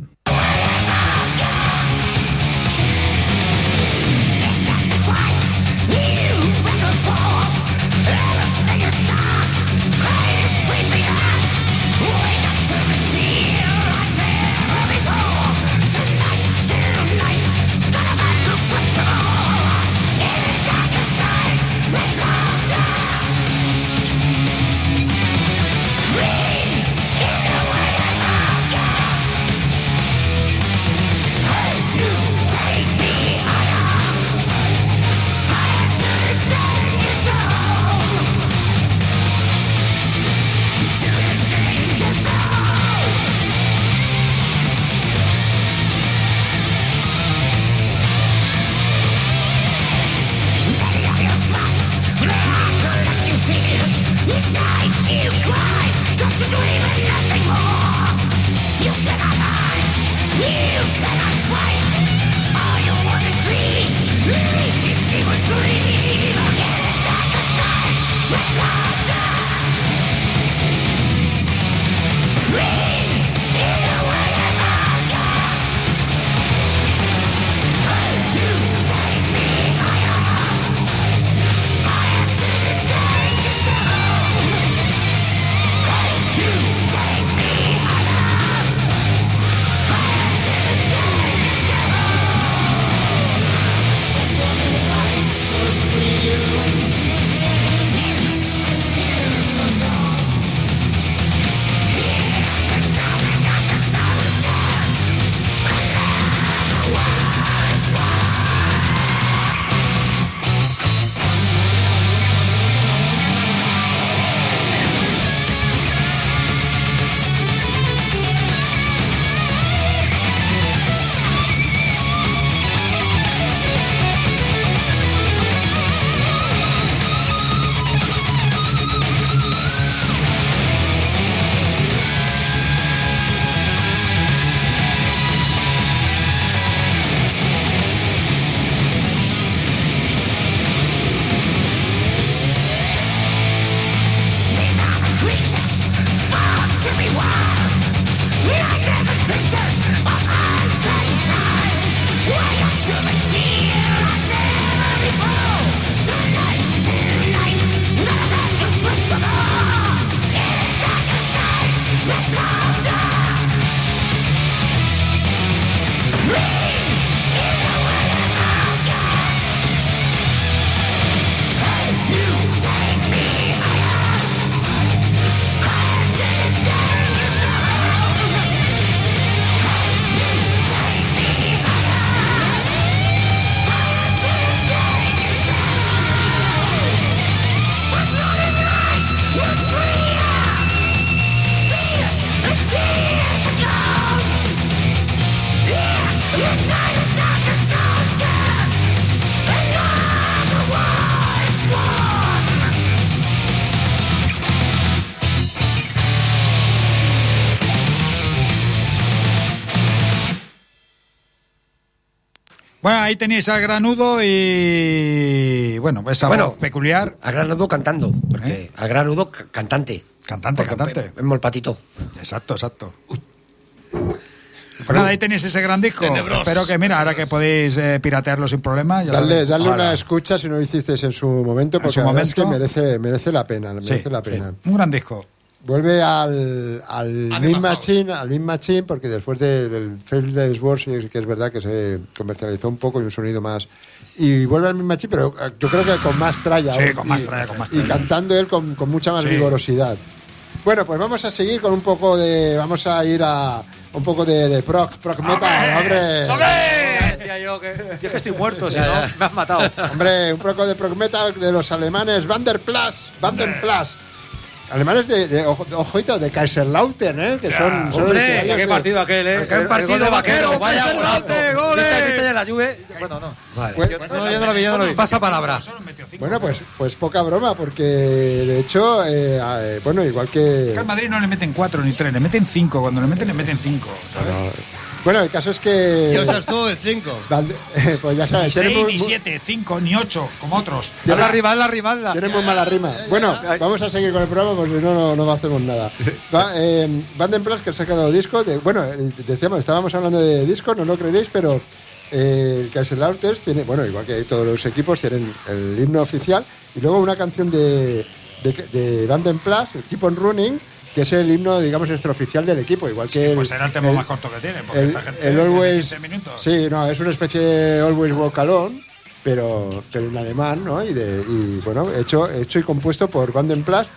Bueno, ahí tenéis a Granudo y... Bueno, esa bueno, voz peculiar. A Granudo cantando, porque ¿Eh? a Granudo c- cantante. Cantante, porque cantante. Es muy patito. Exacto, exacto. Pues nada, ahí tenéis ese gran disco. Tenebros. Espero que, mira, ahora que podéis eh, piratearlo sin problema. Ya Dale, sabéis. dale Ahora. una escucha si no lo hicisteis en su momento, porque su la verdad momento. es que merece, merece la pena. Merece Sí, la pena. sí. Un gran disco. Vuelve al, al Mean Machine, al Mean Machine, porque después de, del Faceless Wars, sí que es verdad que se comercializó un poco y un sonido más. Y vuelve al Mean Machine, pero yo creo que con más tralla. Sí, aún, con más y, tralla, con más y tralla. cantando él con, con mucha más Sí. vigorosidad. Bueno, pues vamos a seguir con un poco de. Vamos a ir a un poco de, de proc, proc metal, hombre. Decía yo que, yo que estoy muerto, si no, me has matado. Hombre, un poco de proc metal de los alemanes Van der Plas, Van der Plas. Alemanes de, de, ojo, ojito, de Kaiserslautern, ¿eh? Que son, son Hombre, originarios qué de- partido aquel, ¿eh? Qué partido vaquero, vaya Kaiserslautern, golazo. goles. ¿Viste, viste ya la Juve? Bueno, no. Vale. Pues- Yo, no, yo no lo vi, yo no lo vi. Pasa palabra. Bueno, pues, pues poca broma, porque de hecho, eh, eh, bueno, igual que. Que al Madrid no le meten cuatro ni tres, le meten cinco. Cuando le meten, le meten cinco. ¿sabes? Bueno, el caso es que... ¿Qué usas tú? El cinco. Pues ya sabes. Ni seis, tenemos ni muy- siete, cinco, ni ocho, como otros. Tiene- La rival, rival. Tiene muy mala rima. Bueno, vamos a seguir con el programa porque si no, no, no hacemos nada. Va, eh, Vandenplas, que ha sacado disco. De, bueno, eh, decíamos, estábamos hablando de discos, no lo creeréis, pero eh, el Kaiserslautern tiene, bueno, igual que todos los equipos, tienen el himno oficial y luego una canción de, de, de Vandenplas, el Keep on Running, que es el himno, digamos, extraoficial del equipo, igual que el, Pues será el tema más corto que tiene, porque el, esta gente el tiene Always, quince minutos. sí, no, es una especie de Always Walk Alone, pero, pero en alemán, ¿no? Y, de, y bueno, hecho, hecho y compuesto por Vandenplas,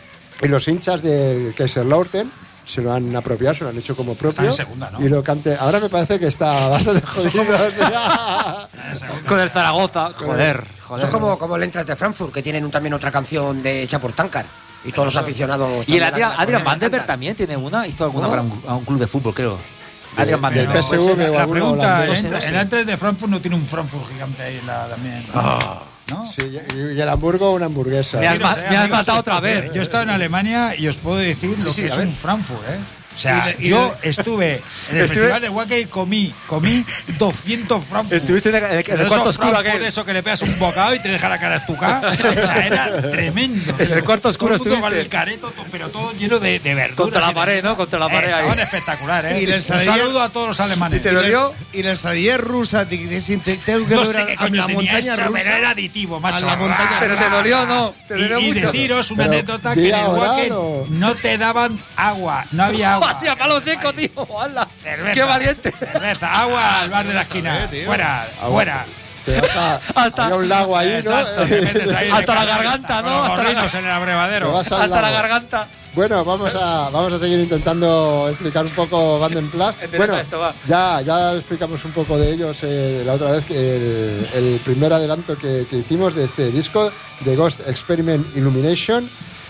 y los hinchas del Kaiserslautern se lo han apropiado, se lo han hecho como propio. Está en segunda, ¿no? Y lo cante. Ahora me parece que está bastante jodido. o sea. Con el Zaragoza. Joder, Eso joder. es como, como el Entras de Frankfurt, que tienen un- también otra canción de hecha por Tankard. Y todos los aficionados. Y el también la- Adrian, la Adrian ponen, me Vandenberg encanta. también tiene una. Hizo alguna ¿No? para un, a un club de fútbol, creo. Adrian Vandenberg. P S V Pues, o la alguno pregunta, holandés. el, no sé. el antes de Frankfurt no tiene un Frankfurt gigante ahí en la, también. ¿No? Sí, y, y el Hamburgo, una hamburguesa. Me has, ma- Sí, no sé, me has amigos, matado otra vez. Yo he estado en Alemania y os puedo decir Sí, lo sí, que a es ver. un Frankfurt, ¿eh? O sea, Y de- y yo de- estuve en el Estuve- Festival de Wacken y comí, comí doscientos Frankfurt. Estuviste en el, en el Pero cuarto esos oscuro Frankfurt aquel. de eso que le pegas un bocado y te deja la cara estucada. O sea, era tremendo. En el tío. cuarto oscuro Todo el mundo con estuviste. el careto, to- pero todo lleno de, de verduras. Contra la y de- pared, ¿no? Contra la Eh, pared ahí. Estaban espectaculares, ¿eh? Y la Un ensaladilla- saludo a todos los alemanes. ¿Y te lo dio? Y la ensaladilla rusa, te, te, te, te, tengo que No ver sé a- qué a coño la tenía montaña eso, rusa. pero era aditivo, macho. A la montaña Pero te dolió, ¿no? Te Y, dolió y mucho. deciros una Pero, anécdota que en ¿vía el oral Wacken o? no te daban agua, no había agua. Así a palo seco, tío. ¡Hala! Cerveza, ¡Qué valiente! Cerveza, agua al bar de la esquina. Fuera, fuera. Te vas a, Hasta- había un lago ahí, Exacto, ¿no? te metes ahí Hasta de la cabeza, garganta, con ¿no? los Hasta la gorrinos en el abrevadero. Te vas al Hasta la lago. garganta. Bueno, vamos a, vamos a seguir intentando explicar un poco Vandenplas. Endereza Bueno, esto, va. ya, ya explicamos un poco de ellos eh, la otra vez, que el, el primer adelanto que, que hicimos de este disco, de Ghost Experiment Illumination.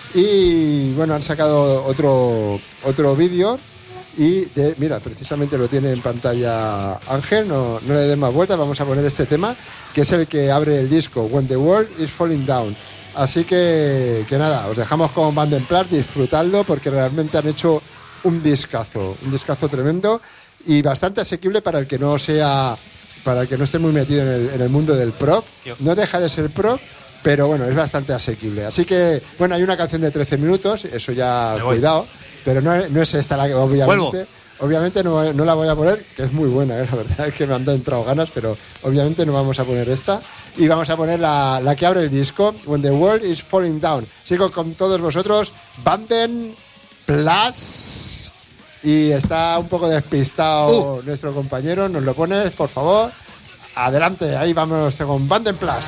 Y bueno, han sacado otro, otro vídeo. Y de, mira, precisamente lo tiene en pantalla Ángel, no, no le den más vueltas, vamos a poner este tema, que es el que abre el disco, When the World is Falling Down. Así que, que nada, os dejamos con Vandenplas, disfrutadlo, porque realmente han hecho un discazo, un discazo tremendo y bastante asequible para el que no sea, para el que no esté muy metido en el, en el mundo del prog. No deja de ser prog, pero bueno, es bastante asequible. Así que, bueno, hay una canción de trece minutos, eso ya, cuidado, pero no, no es esta la que obviamente... Vuelvo. Obviamente no, no la voy a poner, que es muy buena, ¿eh? La verdad es que me han entrado ganas, pero obviamente no vamos a poner esta. Y vamos a poner la, la que abre el disco, When the World is Falling Down. Sigo con todos vosotros, Vandenplas. Y está un poco despistado nuestro compañero, nos lo pones, por favor. Adelante, ahí vamos con Vandenplas.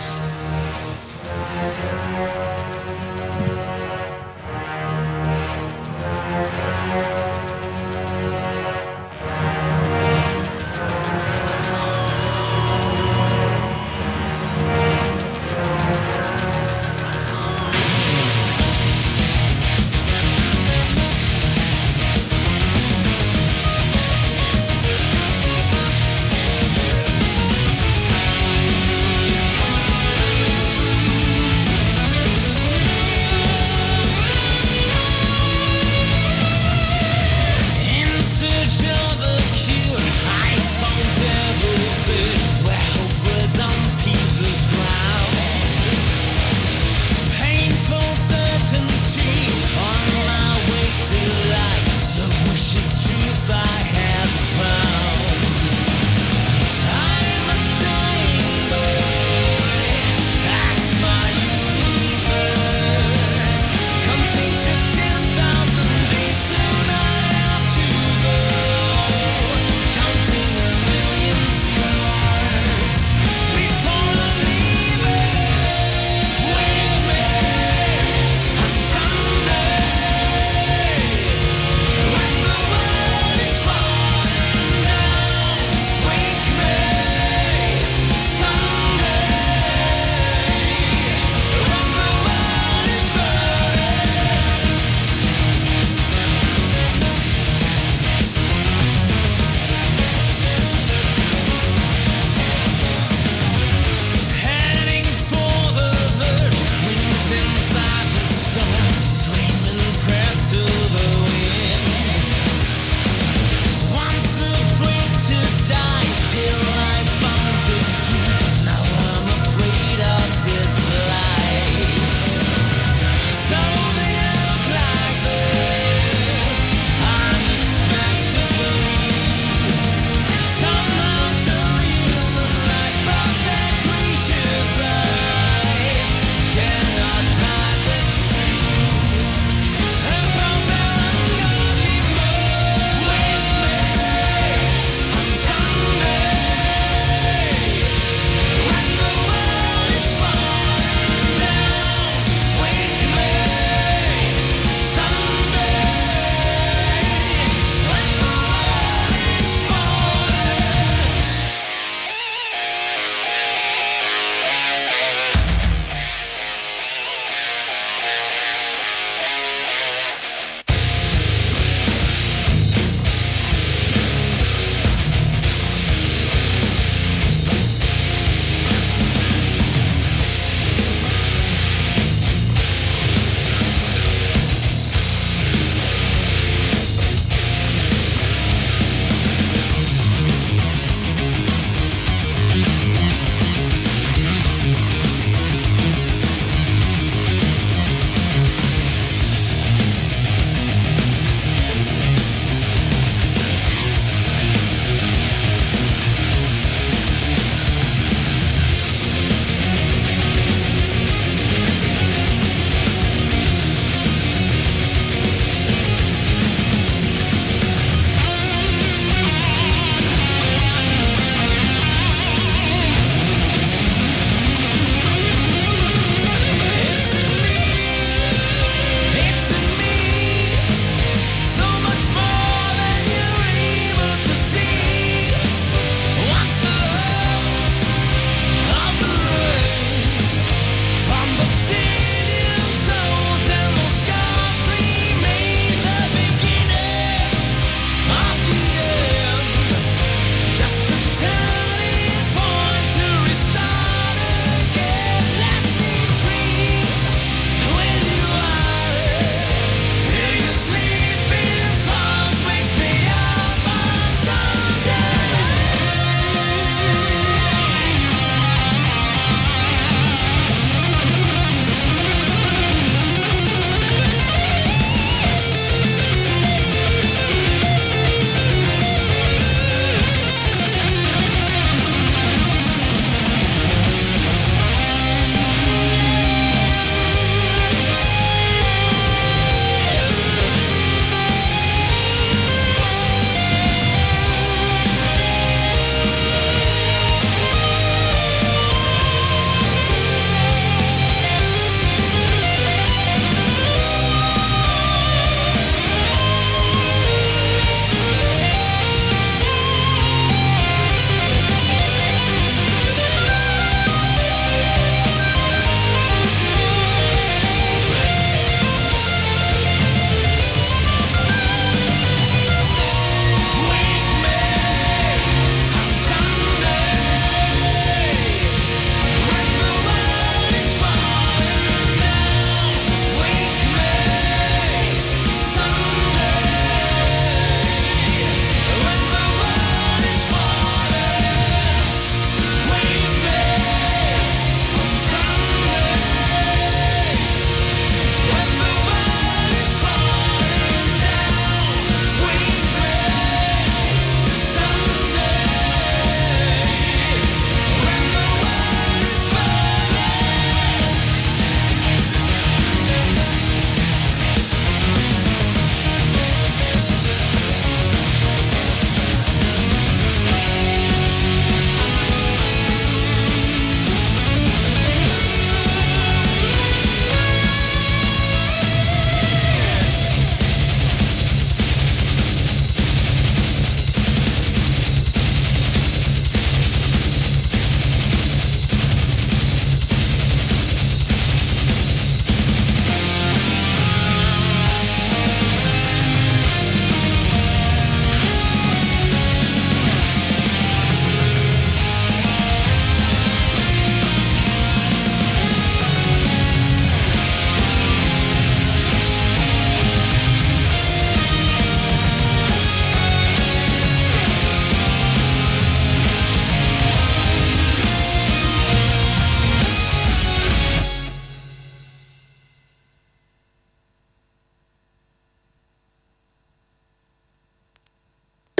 When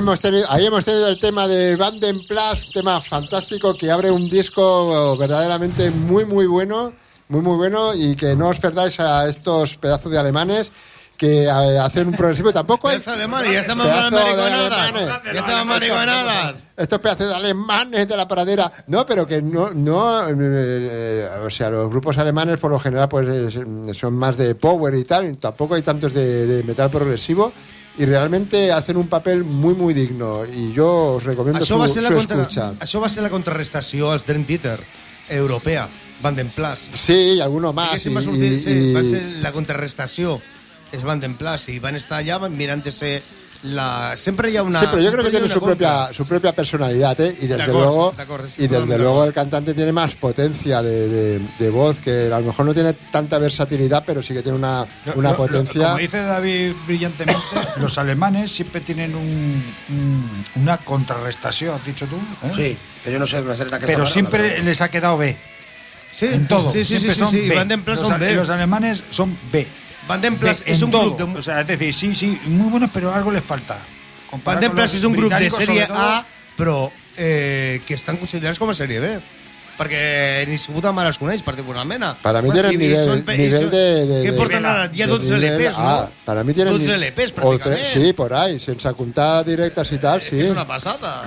hemos tenido, ahí hemos tenido el tema de Vandenplas, tema fantástico que abre un disco verdaderamente muy muy bueno, muy muy bueno, y que no os perdáis a estos pedazos de alemanes que eh, hacen un progresivo. Tampoco hay alemanes, ya estamos mariconadas, ya estamos mariconadas. Estos pedazos de alemanes de la pradera. No, pero que no, no, eh, o sea, los grupos alemanes por lo general pues es, son más de power y tal, y tampoco hay tantos de, de metal progresivo. Y realmente hacen un papel muy, muy digno. I jo us recomiendo això su, va ser la su contra... escucha. Això va ser la contrarrestació als Dream Theater europea, Vandenplas. Sí, i alguno más. I, va sortir, i, sí, i... va ser la contrarrestació, és Vandenplas, i van estar allà mirant-se la... Siempre hay una... Sí, pero yo creo que tiene su propia, su propia personalidad, ¿eh? Y desde de acuerdo, luego, de acuerdo, y desde luego el cantante tiene más potencia de, de, de voz, que a lo mejor no tiene tanta versatilidad, pero sí que tiene una, una lo, potencia. Lo, como dice David brillantemente, los alemanes siempre tienen un, un, una contrarrestación, ¿has dicho tú? ¿Eh? Sí, que yo no sé, no sé de qué pero está siempre hablando, pero... les ha quedado B. Sí, en todo. Sí, sí, siempre sí, son sí, sí. B. Vandenplas Los, son B. los alemanes son B. Vandenplas B es un todo. grup de... O sea, es decir, sí, sí, muy buenos, pero algo les falta. Vandenplas és un grup de sèrie A, però eh, que estan considerats com a sèrie B. Perquè ni si puta mare els coneix, particularment. Para mí tienen nivel, nivel de, de... ¿Qué portan ahora? Ya dotze L Pes, ¿no? Ah, para mí tienen... dotze L Pes, prácticamente. Sí, por ahí, sin sacuntad directas y tal, sí. Es una pasada.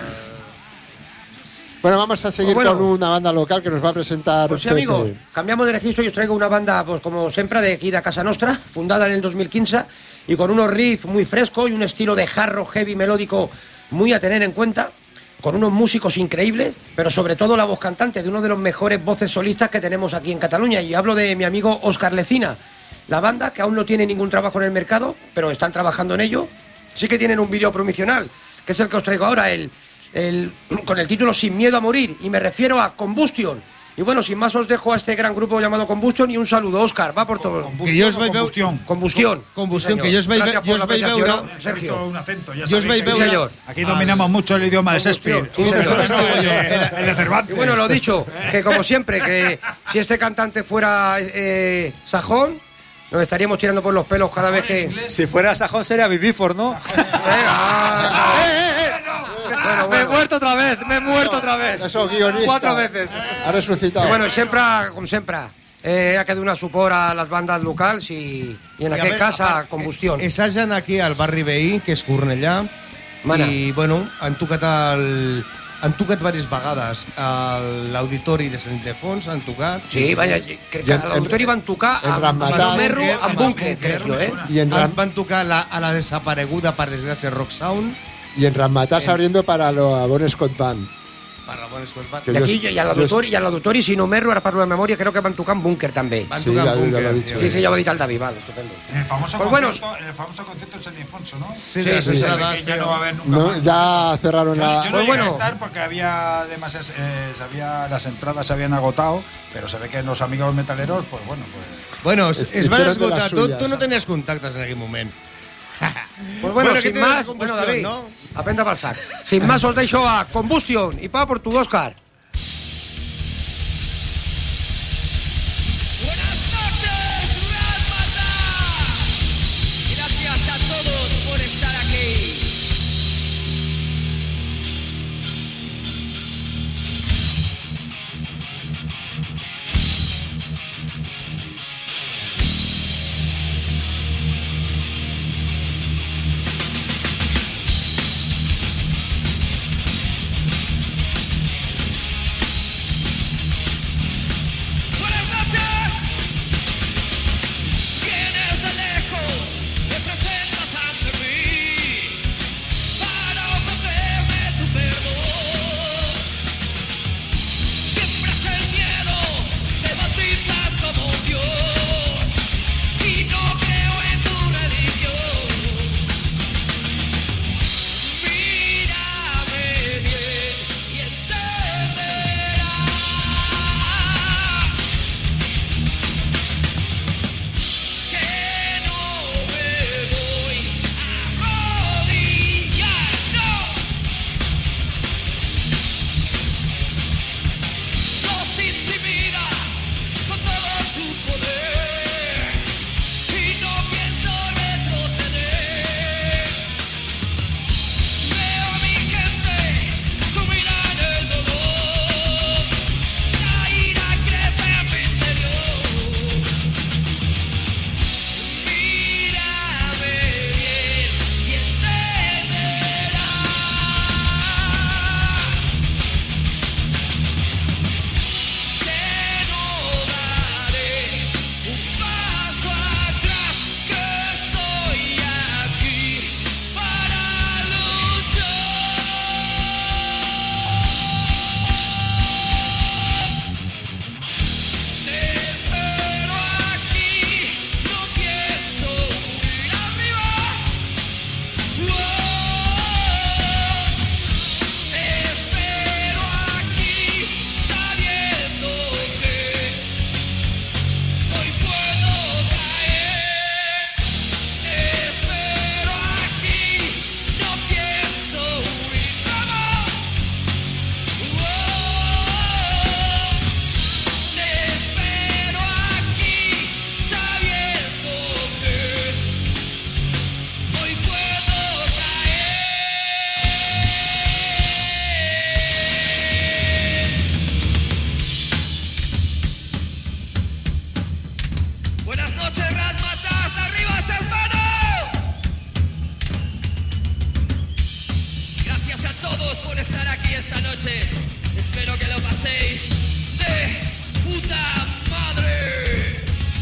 Bueno, vamos a seguir pues bueno, con una banda local que nos va a presentar. Pues sí, amigos, cambiamos de registro y os traigo una banda, pues como siempre, de aquí de Casa Nostra, fundada en el dos mil quince, y con unos riffs muy frescos y un estilo de hard rock heavy melódico muy a tener en cuenta, con unos músicos increíbles, pero sobre todo la voz cantante de uno de los mejores voces solistas que tenemos aquí en Cataluña, y hablo de mi amigo Óscar Lecina. La banda, que aún no tiene ningún trabajo en el mercado, pero están trabajando en ello, sí que tienen un vídeo promocional, que es el que os traigo ahora, el... El, con el título Sin miedo a morir, y me refiero a Combustion. Y bueno, sin más os dejo a este gran grupo llamado Combustion, y un saludo, Óscar, va por todo. Que yo os vaig veure... Combustión. Combustión. Combustión, sí, que yo os vaig Gracias jo por us la vaig veure... apreciación, Sergio. Un acento, ya Yo os vaig sabéis que- veure... señor. Aquí dominamos mucho el idioma de Shakespeare. Sí, señor. el, el de Cervantes. Y bueno, lo dicho, que como siempre, que si este cantante fuera eh, sajón, nos estaríamos tirando por los pelos cada vez que... Si fuera sajón sería Bibifor, ¿no? Bueno, Me he bueno. muerto otra vez, me he muerto otra vez. Eso, guionista. Cuatro veces. Ha resucitado. Y bueno, sempre, com sempre, eh, ha que donar suport a les bandes locals i, i en I a aquest veure, cas a a- Combustión. Assagen aquí al barri veí, que és Cornellà, Mana. i, bueno, han tocat el... Han tocat diverses vegades a l'auditori de Sant Ildefons, han tocat... Sí, vaja, crec que a l'auditori van tocar en amb Ramatà. Manó Merro, amb Búnquer, crec jo, eh? Y en, Han, Ram, van tocar la, a la desapareguda, per desgràcia, Rock Sound, y en Ramatás abriendo para la Bon Scott Band. per la Bon Scott Band. Que I yo- aquí, i a l'auditori, i a l'auditori, si no m'erro, ara parlo de memòria, crec que van tocar amb Búnquer també. Van Sí, tocar ya- en ya Búnquer. lo he dicho. Sí, sí, ja ho ha dit el David, val, estupendo. En el famoso Pues bueno. concierto, en el famoso concierto en San Ildefonso, ¿no? Sí, Sí, sí, sí, sí, sí. sí. Que ya no va a haber nunca No, más. ya cerraron Yo, la... yo no Pues llegué bueno. a estar porque había demasiadas, eh, se había, las entradas se habían agotado, pero se ve que los amigos metaleros, pues bueno, pues... Bueno, es, es van Hicieron de esgotar. las Tu, suyas. tu no tenies contactes en aquell moment. Pues bueno, ¿qué sin tienes más, de bueno, Combustión, David, no? aprenda pel sac. Sin más os deixo a Combustion, y pa por tu Óscar. Buenas noches, Real Madrid. Gracias a todos por estar aquí. estar aquí esta noche. Espero que lo paséis de puta madre.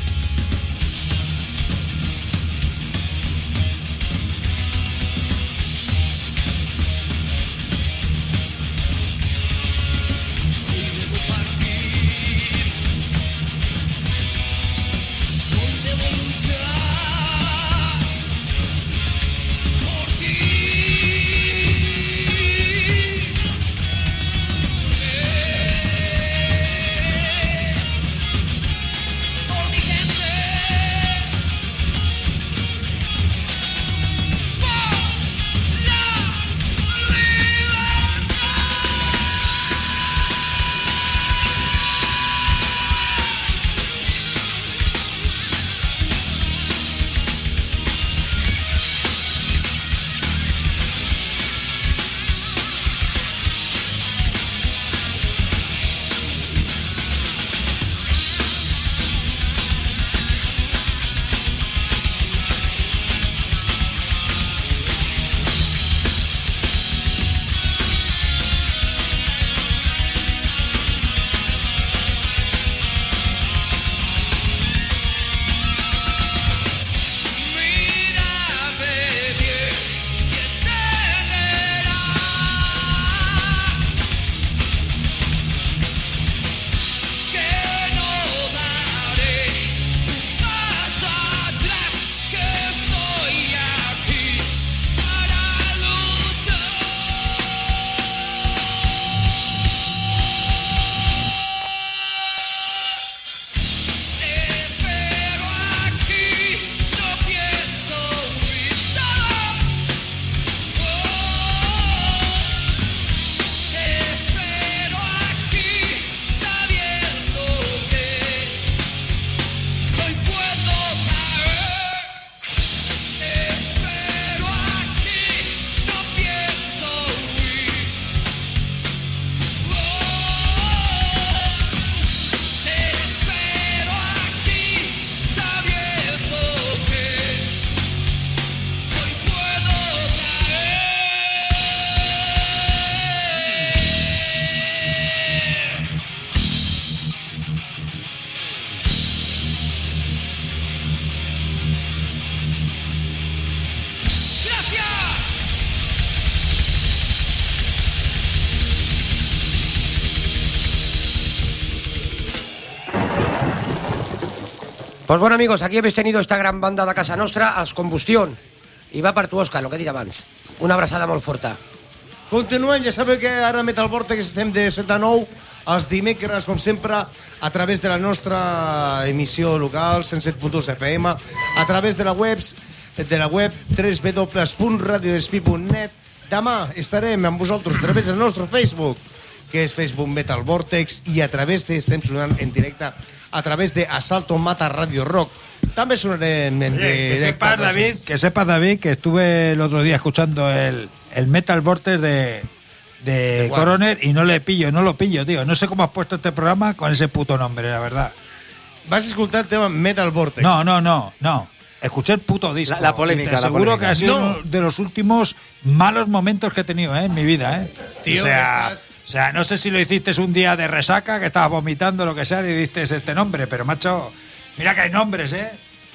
Pues bueno, amigos, aquí habéis tenido esta gran banda de casa nostra, els Combustión. I va per tu, Òscar, el que he dit abans. Una abraçada molt forta. Continuem, ja sabeu que ara Metal Vortex estem de set a nou els dimecres, com sempre, a través de la nostra emissió local, cent set punt dos F M, a través de la web, de la web w w w punt radio despí punt net. Demà estarem amb vosaltres a través del nostre Facebook, que és Facebook Metal Vortex, i a través de, estem sonant en directe, a través de Asalto Mata Radio Rock. También sonarem en Oye, que sepas, David, que sepas, David, que estuve el otro día escuchando el, el Metal Vortex de, de, de Coroner y no le pillo, no lo pillo, tío. No sé cómo has puesto este programa con ese puto nombre, la verdad. ¿Vas a escuchar el tema Metal Vortex? No, no, no, no. Escuché el puto disco. La, la polémica, y te aseguro la polémica. que ha sido No. uno de los últimos malos momentos que he tenido, ¿eh? En mi vida, ¿eh? Tío, o sea, estás... o sea, no sé si lo hiciste un día de resaca, que estabas vomitando, lo que sea, y diste este nombre, pero macho, mira que hay nombres, ¿eh?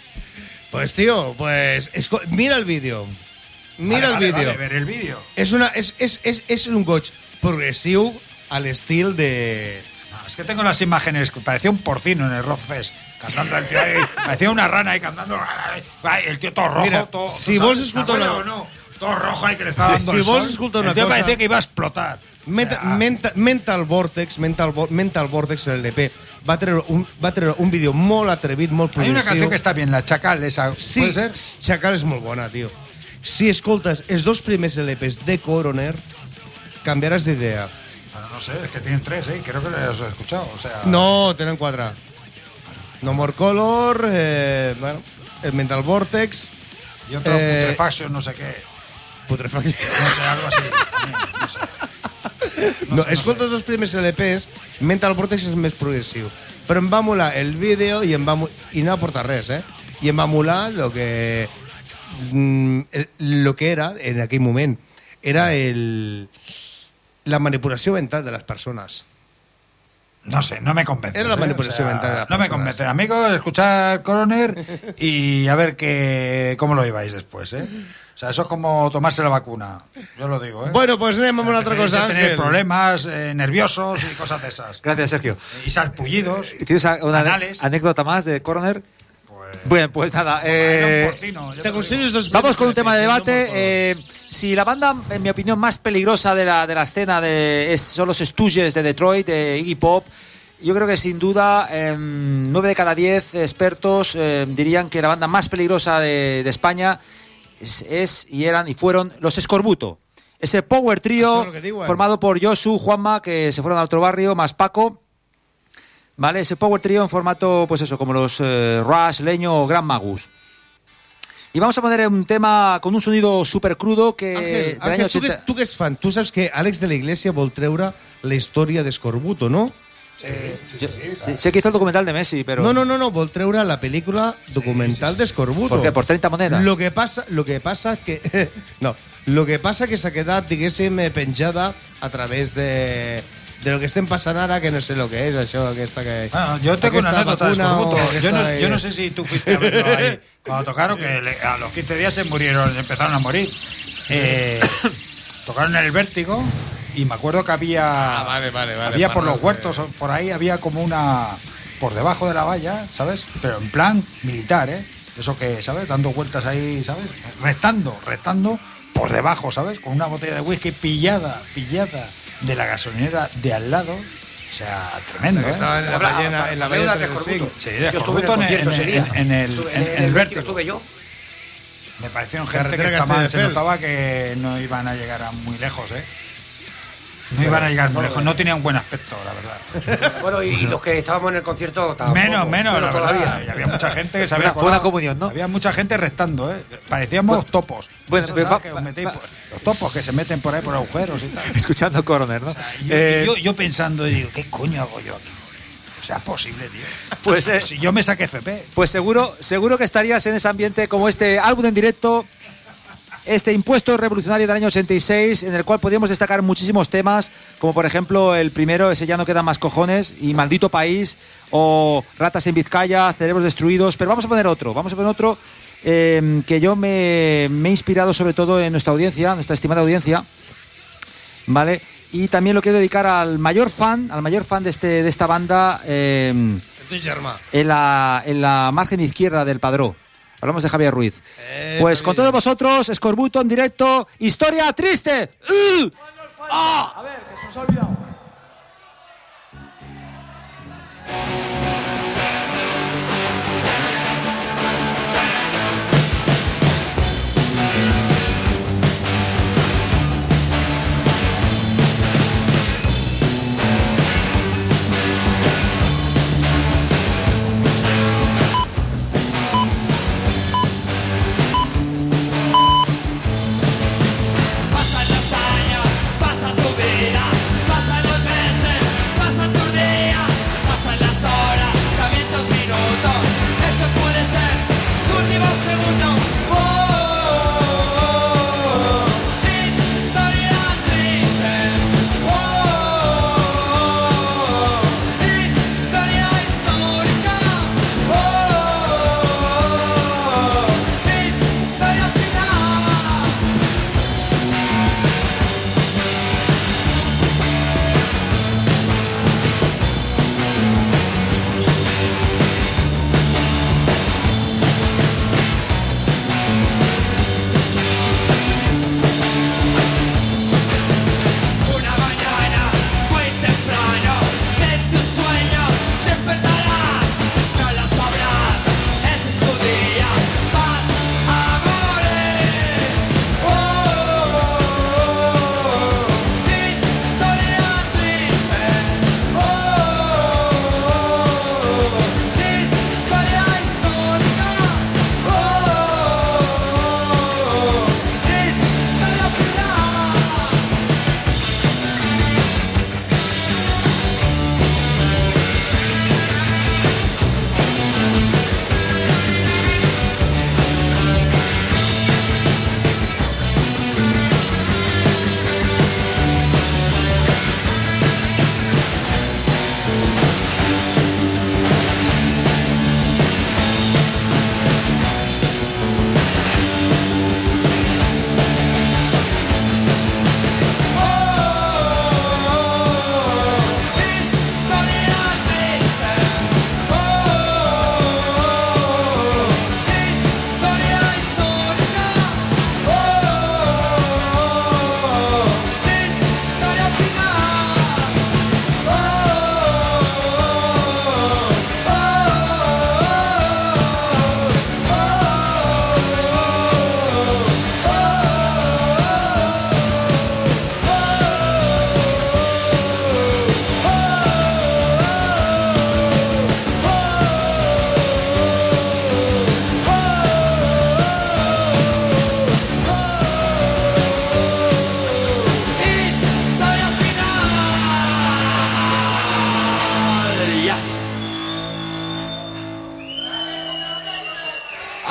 Pues tío, pues esco- mira el vídeo. Mira Vale, el vale, vídeo. vale, ver el vídeo. És una és, és, és, és un goig progressiu a l'estil de... No, es que tengo las imágenes, parecía un porcino en el Rock Fest, cantando el tío ahí, parecía una rana ahí cantando, ay, el tío todo rojo, Mira, todo... si ¿sabes? vols escoltar ¿Te una- acuerdas o no? Todo rojo ahí que le estaba dando Si el vols sol. escoltar una el tío cosa- parecía que iba a explotar. Meta, Ah. menta, Mental Vortex, Mental, Vo- Mental Vortex, el L P, va treure un, va treure un vídeo molt atrevit, molt Hay progressiu. una canción que está bien, la Chacal, esa, Sí, ¿puede ser? Chacal és molt bona, tio. Si escoltes els dos primers L Ps de Coroner, canviaràs d'idea. Bueno, no sé, es que tienen tres, ¿eh? Creo que los he escuchado, o sea... No, tenen quatre. No More Color, eh, bueno, el Mental Vortex... Y otro eh, Putrefaction, no sé qué. Putrefaction. No sé, algo así. No sé. No, no, escolta els dos primers L Ps, Mental Vortex és més progressiu. Però em va molar el vídeo i em va mo- i no aporta res, eh? I em va molar lo que mm, el- lo que era en aquell moment. Era el la manipulació mental de les persones. No sé, no me convence. Era la ¿eh? manipulación O sea, mental de las no me personas. convence, amigos, escuchar Coroner y a ver que, cómo lo lleváis después, ¿eh? O sea, eso es como tomarse la vacuna, yo lo digo, ¿eh? Bueno, pues anem amb una altra Preferís cosa, tener Ángel. problemas eh, nerviosos y cosas de esas. Gracias, Sergio. Y sarpullidos. ¿Tienes una anales. anécdota más de Coroner? Bueno, pues nada. eh, Te aconsello dos vamos con un minutos tema de de debate. Eh, si la banda, en mi opinión, más peligrosa de la, de la escena de, es, son los Stooges de Detroit, de Iggy Pop, yo creo que sin duda eh, nueve de cada diez expertos eh, dirían que la banda más peligrosa de, de España es, es y eran y fueron los Escorbuto. Ese power Eso trío es lo que digo, eh. formado por Josu, Juanma, que se fueron a otro barrio, más Paco. ¿Vale? Ese power trío en formato, pues eso, como los eh, Rush, Leño o Gran Magus. Y vamos a poner un tema con un sonido súper crudo que... Ángel, del Ángel año tu, que, ochenta... tu que ets fan, tu saps que Àlex de la Iglesia vol treure la història d'Escorbuto, no? Yo- sí, sé que hizo el documental de Messi, pero... No, no, no, no, vol treure la película documental d'Escorbuto. ¿Por qué? ¿Por treinta monedas? Lo que passa, lo que passa que... no, lo que passa que s'ha quedat, diguéssim, eh, penjada a través de... de lo que estem passant ara, que no sé lo que és, això, aquesta que... Bueno, yo tengo una aquesta anécdota de vacuna Escorbuto. o Yo no, aquesta, yo no eh, sé si tú fuiste a verlo ahí. Cuando tocaron, que le- a los quince días se murieron, empezaron a morir. Eh, tocaron en el Vértigo y me acuerdo que había... Ah, vale, vale, vale. había por los parles huertos, por ahí había como una... por debajo de la valla, ¿sabes? Pero en plan militar, ¿eh? Eso que, ¿sabes? Dando vueltas ahí, ¿sabes? Restando, restando por debajo, ¿sabes? Con una botella de whisky pillada, pillada de la gasolinera de al lado. O sea, tremendo, Que ¿eh? estaba en la ballena, en la ballena de treinta y cinco. Escorbuto. Sí, de Yo estuve en el Escorbuto en, concierto en- ese día. en- en el, Estuve en- en en el el Vértigo Vértigo. estuve yo. Me parecieron gente que, Carretera estaban, se Castelldefels. notaba que no iban a llegar a muy lejos, ¿eh? No iban a llegar muy lejos, no tenían buen aspecto, la verdad. Bueno, y los que estábamos en el concierto tampoco. Menos, menos, la todavía. verdad. Y había mucha gente que se había Una- fue una colado. comunión, ¿no? Había mucha gente restando, ¿eh? Parecíamos topos. bueno, Esos, pero ¿sabes? va- que os metéis por- los topos que se meten por ahí por agujeros y tal. Escuchando Coroner, ¿no? Y yo, Eh, y yo, yo pensando, y digo, ¿qué coño hago yo aquí? O sea, es posible, tío. Pues, eh, si yo me saqué F P. Pues seguro, seguro que estarías en ese ambiente como este álbum en directo, este impuesto revolucionario del año ochenta y seis, en el cual podríamos destacar muchísimos temas, como por ejemplo el primero, ese Ya no quedan más cojones, y Maldito País, o Ratas en Vizcaya, Cerebros destruidos, pero vamos a poner otro, vamos a poner otro eh, que yo me, me he inspirado sobre todo en nuestra audiencia, nuestra estimada audiencia, ¿vale? Y también lo quiero dedicar al mayor fan, al mayor fan de, este, de esta banda, eh, El teu germà. en la, en la margen izquierda del Padró. Hablamos de Javier Ruiz. Eh, pues sabía. con todos vosotros, Escorbuto en directo, historia triste. ¡Uh! ¡Ah! A ver, que se nos ha olvidado. Pasan los años, pasa tu vida, pasan los meses, pasa tu día, pasan las horas.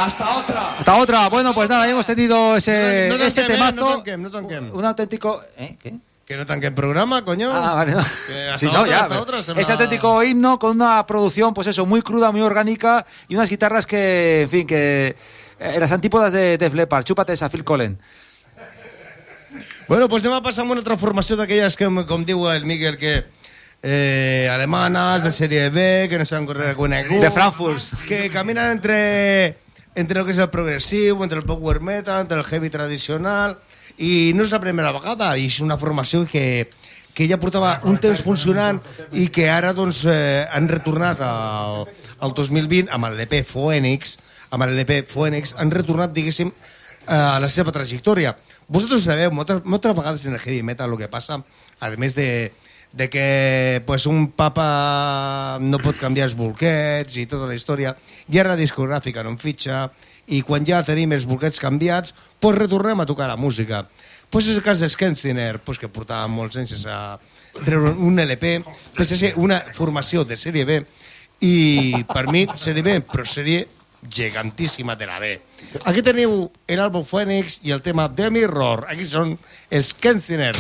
Hasta otra. Hasta otra. Bueno, pues nada, hemos tenido ese, No, no ese tanquem, temazo. no tanquem, no tanquem. Un auténtico... ¿Eh? ¿Qué? Que no tanquen programa, coño. Ah, vale, no. Que hasta Sí, no, otra, ya. hasta otra semana. Ese auténtico himno con una producción, pues eso, muy cruda, muy orgánica y unas guitarras que, en fin, que... Eh, las antípodas de Def Leppard. Chúpate esa, Phil Collen. Bueno, pues anem a passar amb una transformació d'aquelles que, com diu el Miguel, que eh, alemanes, de sèrie B, que no s'han reconegut... De Frankfurt. Que caminen entre, entre el que és el progressiu, entre el power metal, entre el heavy tradicional... I no és la primera vegada, i és una formació que, que ja portava un temps funcionant i que ara doncs, eh, han retornat al, al dos mil vint amb l'E P Phoenix, amb l'E P Phoenix, han retornat, diguéssim, a la seva trajectòria. Vosaltres sabeu, moltes, moltes vegades en el heavy metal el que passa, a més de, de que pues, un papa no pot canviar els bolquets i tota la història, hi ha la discogràfica, no en fitxa, i quan ja tenim els bolquets canviats, pues retornem a tocar la música. Pues és el cas d'Skenziner, pues que portava molts anys a treure un L P, pues és una formació de sèrie B, i per mi sèrie B, però sèrie gegantíssima de la B. Aquí teniu l'àlbum Phoenix i el tema The Mirror. Aquí són Skenziner.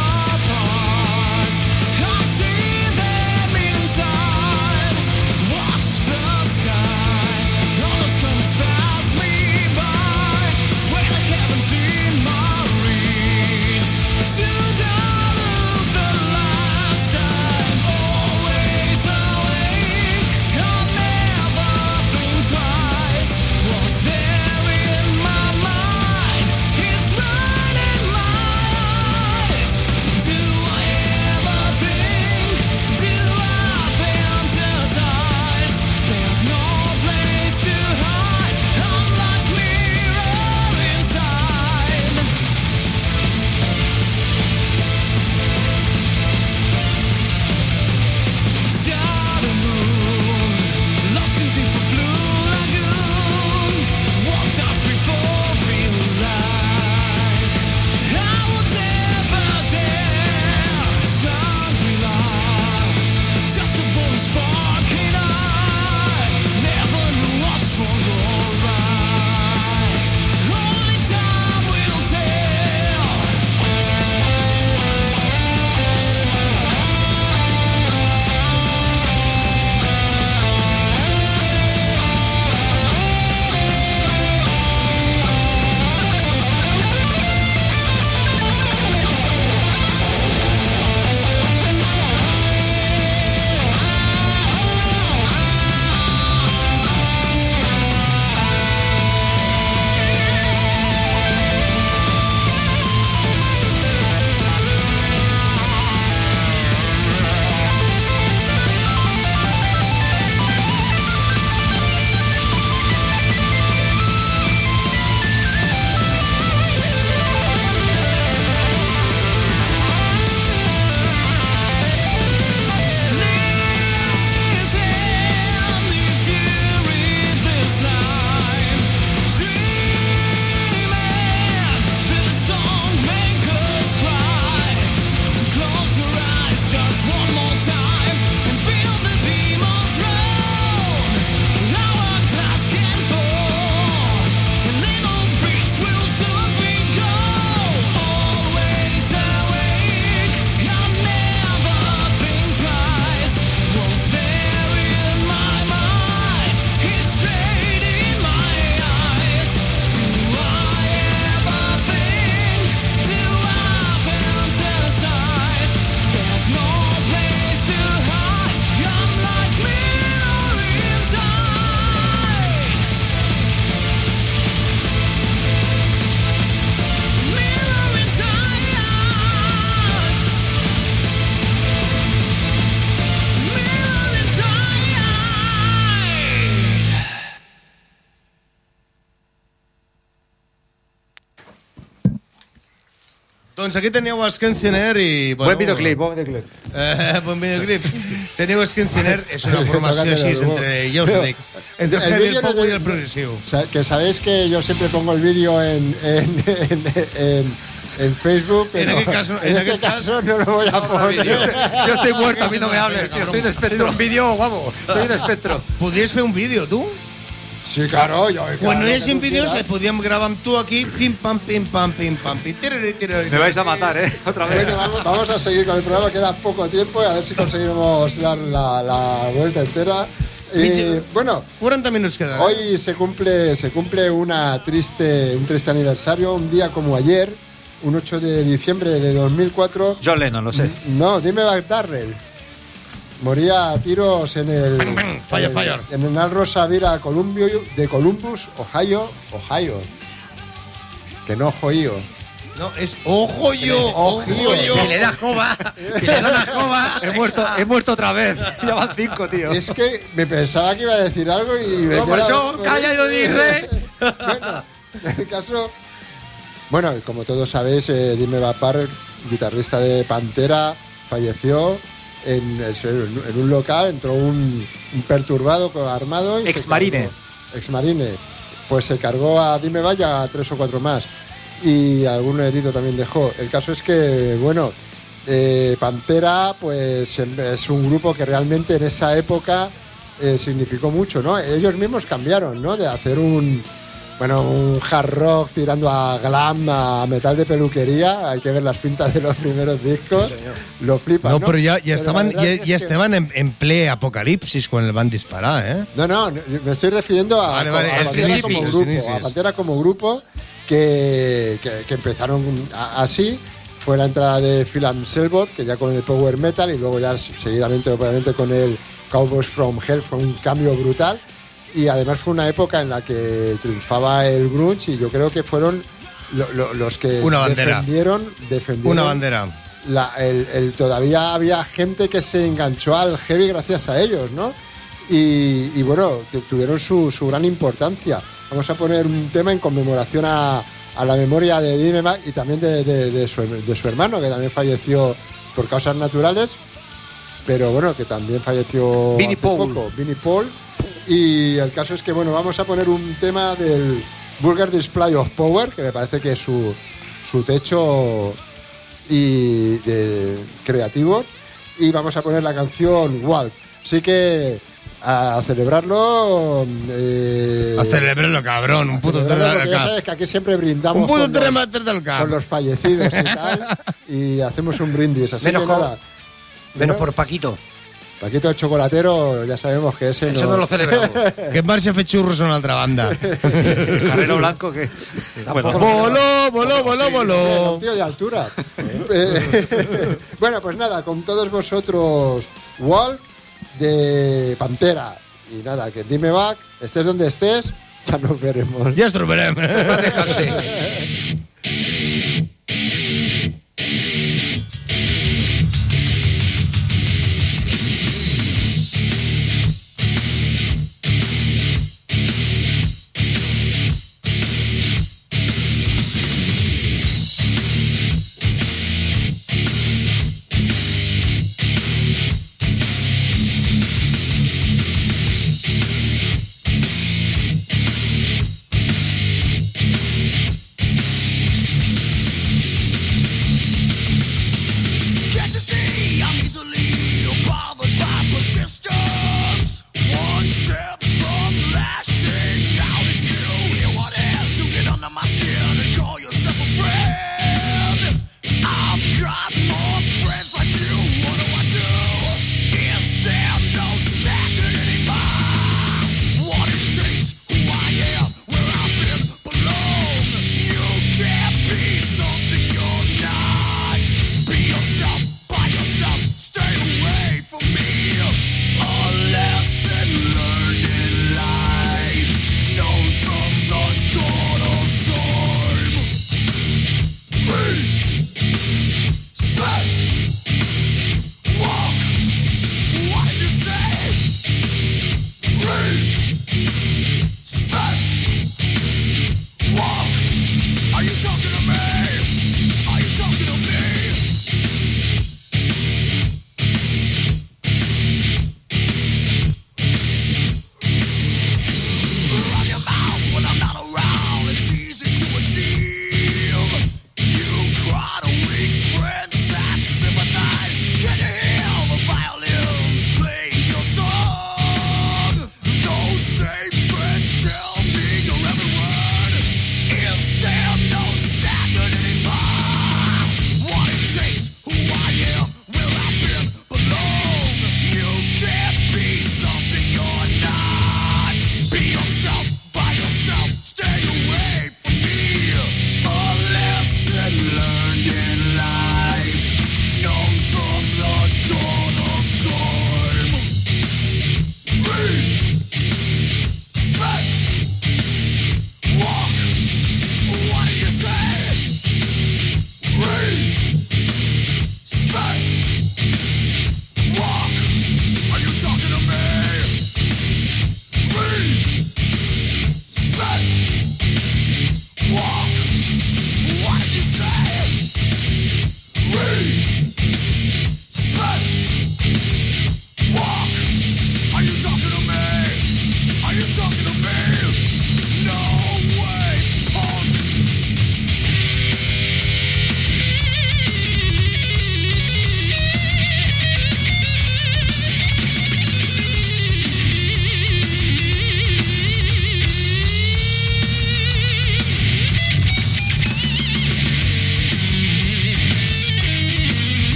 Inside, Doncs aquí teníeu Skencener i... Bueno, buen videoclip, buen videoclip. Eh, buen videoclip. Teníeu Skencener, és una formació així entre, ja us ho dic, entre el heavy, el pop no te... i el progresiu. Que sabéis que yo siempre pongo el vídeo en, en, en, en, en Facebook, pero en, caso, en, en este caso, caso no lo voy a poner. Yo estoy, yo estoy muerto, a mí no me hables, tío, soy un espectro. un vídeo guapo. Soy un espectro. ¿Podries fer un vídeo, tu? Sí, claro. Yo, claro Quan no hi hagi vídeos, el podíem gravar amb tu aquí, pim, pam, pim, pam, pim, pam, pim, tirari, tirari. Me vais a matar, ¿eh? Otra vez. Bueno, vamos, vamos a seguir con el programa, queda poco tiempo, a ver si conseguimos dar la, la vuelta entera. Y, bueno, cuarenta minutos quedan. Hoy se cumple, se cumple una triste, un triste aniversario, un día como ayer, un ocho de diciembre de dos mil cuatro. John Lennon, lo sé. No, dime Darrell. Moría a tiros en el, bang, bang, fire, en, fire. en el Narrows Avira Columbus, de Columbus, Ohio, Ohio. Que no Ohio. No, es Ohio. Ohio. Que le da jova. Que le da la jova. He muerto, he muerto otra vez. Ya van cinco, tío. Es que me pensaba que iba a decir algo y me no, pues yo, calla y lo dije. Bueno, en el caso... Bueno, como todos sabéis, eh, Dime Vapar, guitarrista de Pantera, falleció en, en un local, entró un, un perturbado armado. Y Ex-marine. Ex-marine. Pues se cargó a Dime Vaya a tres o cuatro más. Y algún herido también dejó. El caso es que, bueno, eh, Pantera pues es un grupo que realmente en esa época eh, significó mucho, ¿no? Ellos mismos cambiaron, ¿no? De hacer un... Bueno, un hard rock tirando a glam, a metal de peluquería. Hay que ver las pintas de los primeros discos. Sí, lo flipan, no, ¿no? però ja, ja estaven, ja, es ja que... estaven en, en ple apocalipsis quan el van disparar, ¿eh? No, no, me estoy refiriendo a, vale, vale, a, a Pantera inicis, como grupo, a Pantera como grupo que, que, que empezaron a, así. Fue la entrada de Phil Anselmo, que ya con el power metal, y luego ya seguidamente, obviamente, con el Cowboys from Hell. Fue un cambio brutal. Y además fue una época en la que triunfaba el grunge y yo creo que fueron lo, lo, los que una bandera. defendieron, defendieron una bandera. La, el, el, todavía había gente que se enganchó al heavy gracias a ellos, ¿no? Y, y bueno, tuvieron su, su gran importancia. Vamos a poner un tema en conmemoración a, a la memoria de Dime Mac y también de, de, de, su, de su hermano, que también falleció por causas naturales, pero bueno, que también falleció Vinnie hace Paul. poco, Vinnie Paul. Y el caso es que, bueno, vamos a poner un tema del Vulgar Display of Power, que me parece que es su, su techo y de, creativo. Y vamos a poner la canción Walk. Así que a celebrarlo. Eh, a celebrarlo, cabrón. Un puto tema del Ya sabes que aquí siempre brindamos un puto con, los, del con los fallecidos y tal. Y hacemos un brindis. Así menos que nada. Menos por Paquito. Paquito el chocolatero, ya sabemos que ese Eso no... no lo celebramos. Que en marxa a fer xurros a una altra banda. El Carrero Blanco que... Bueno, voló, voló, voló, sí, voló. Un tío de altura. Eh, bueno, pues nada, con todos vosotros, Walk de Pantera. Y nada, que Dime Back, estés donde estés, ya nos veremos. Ja ens trobarem.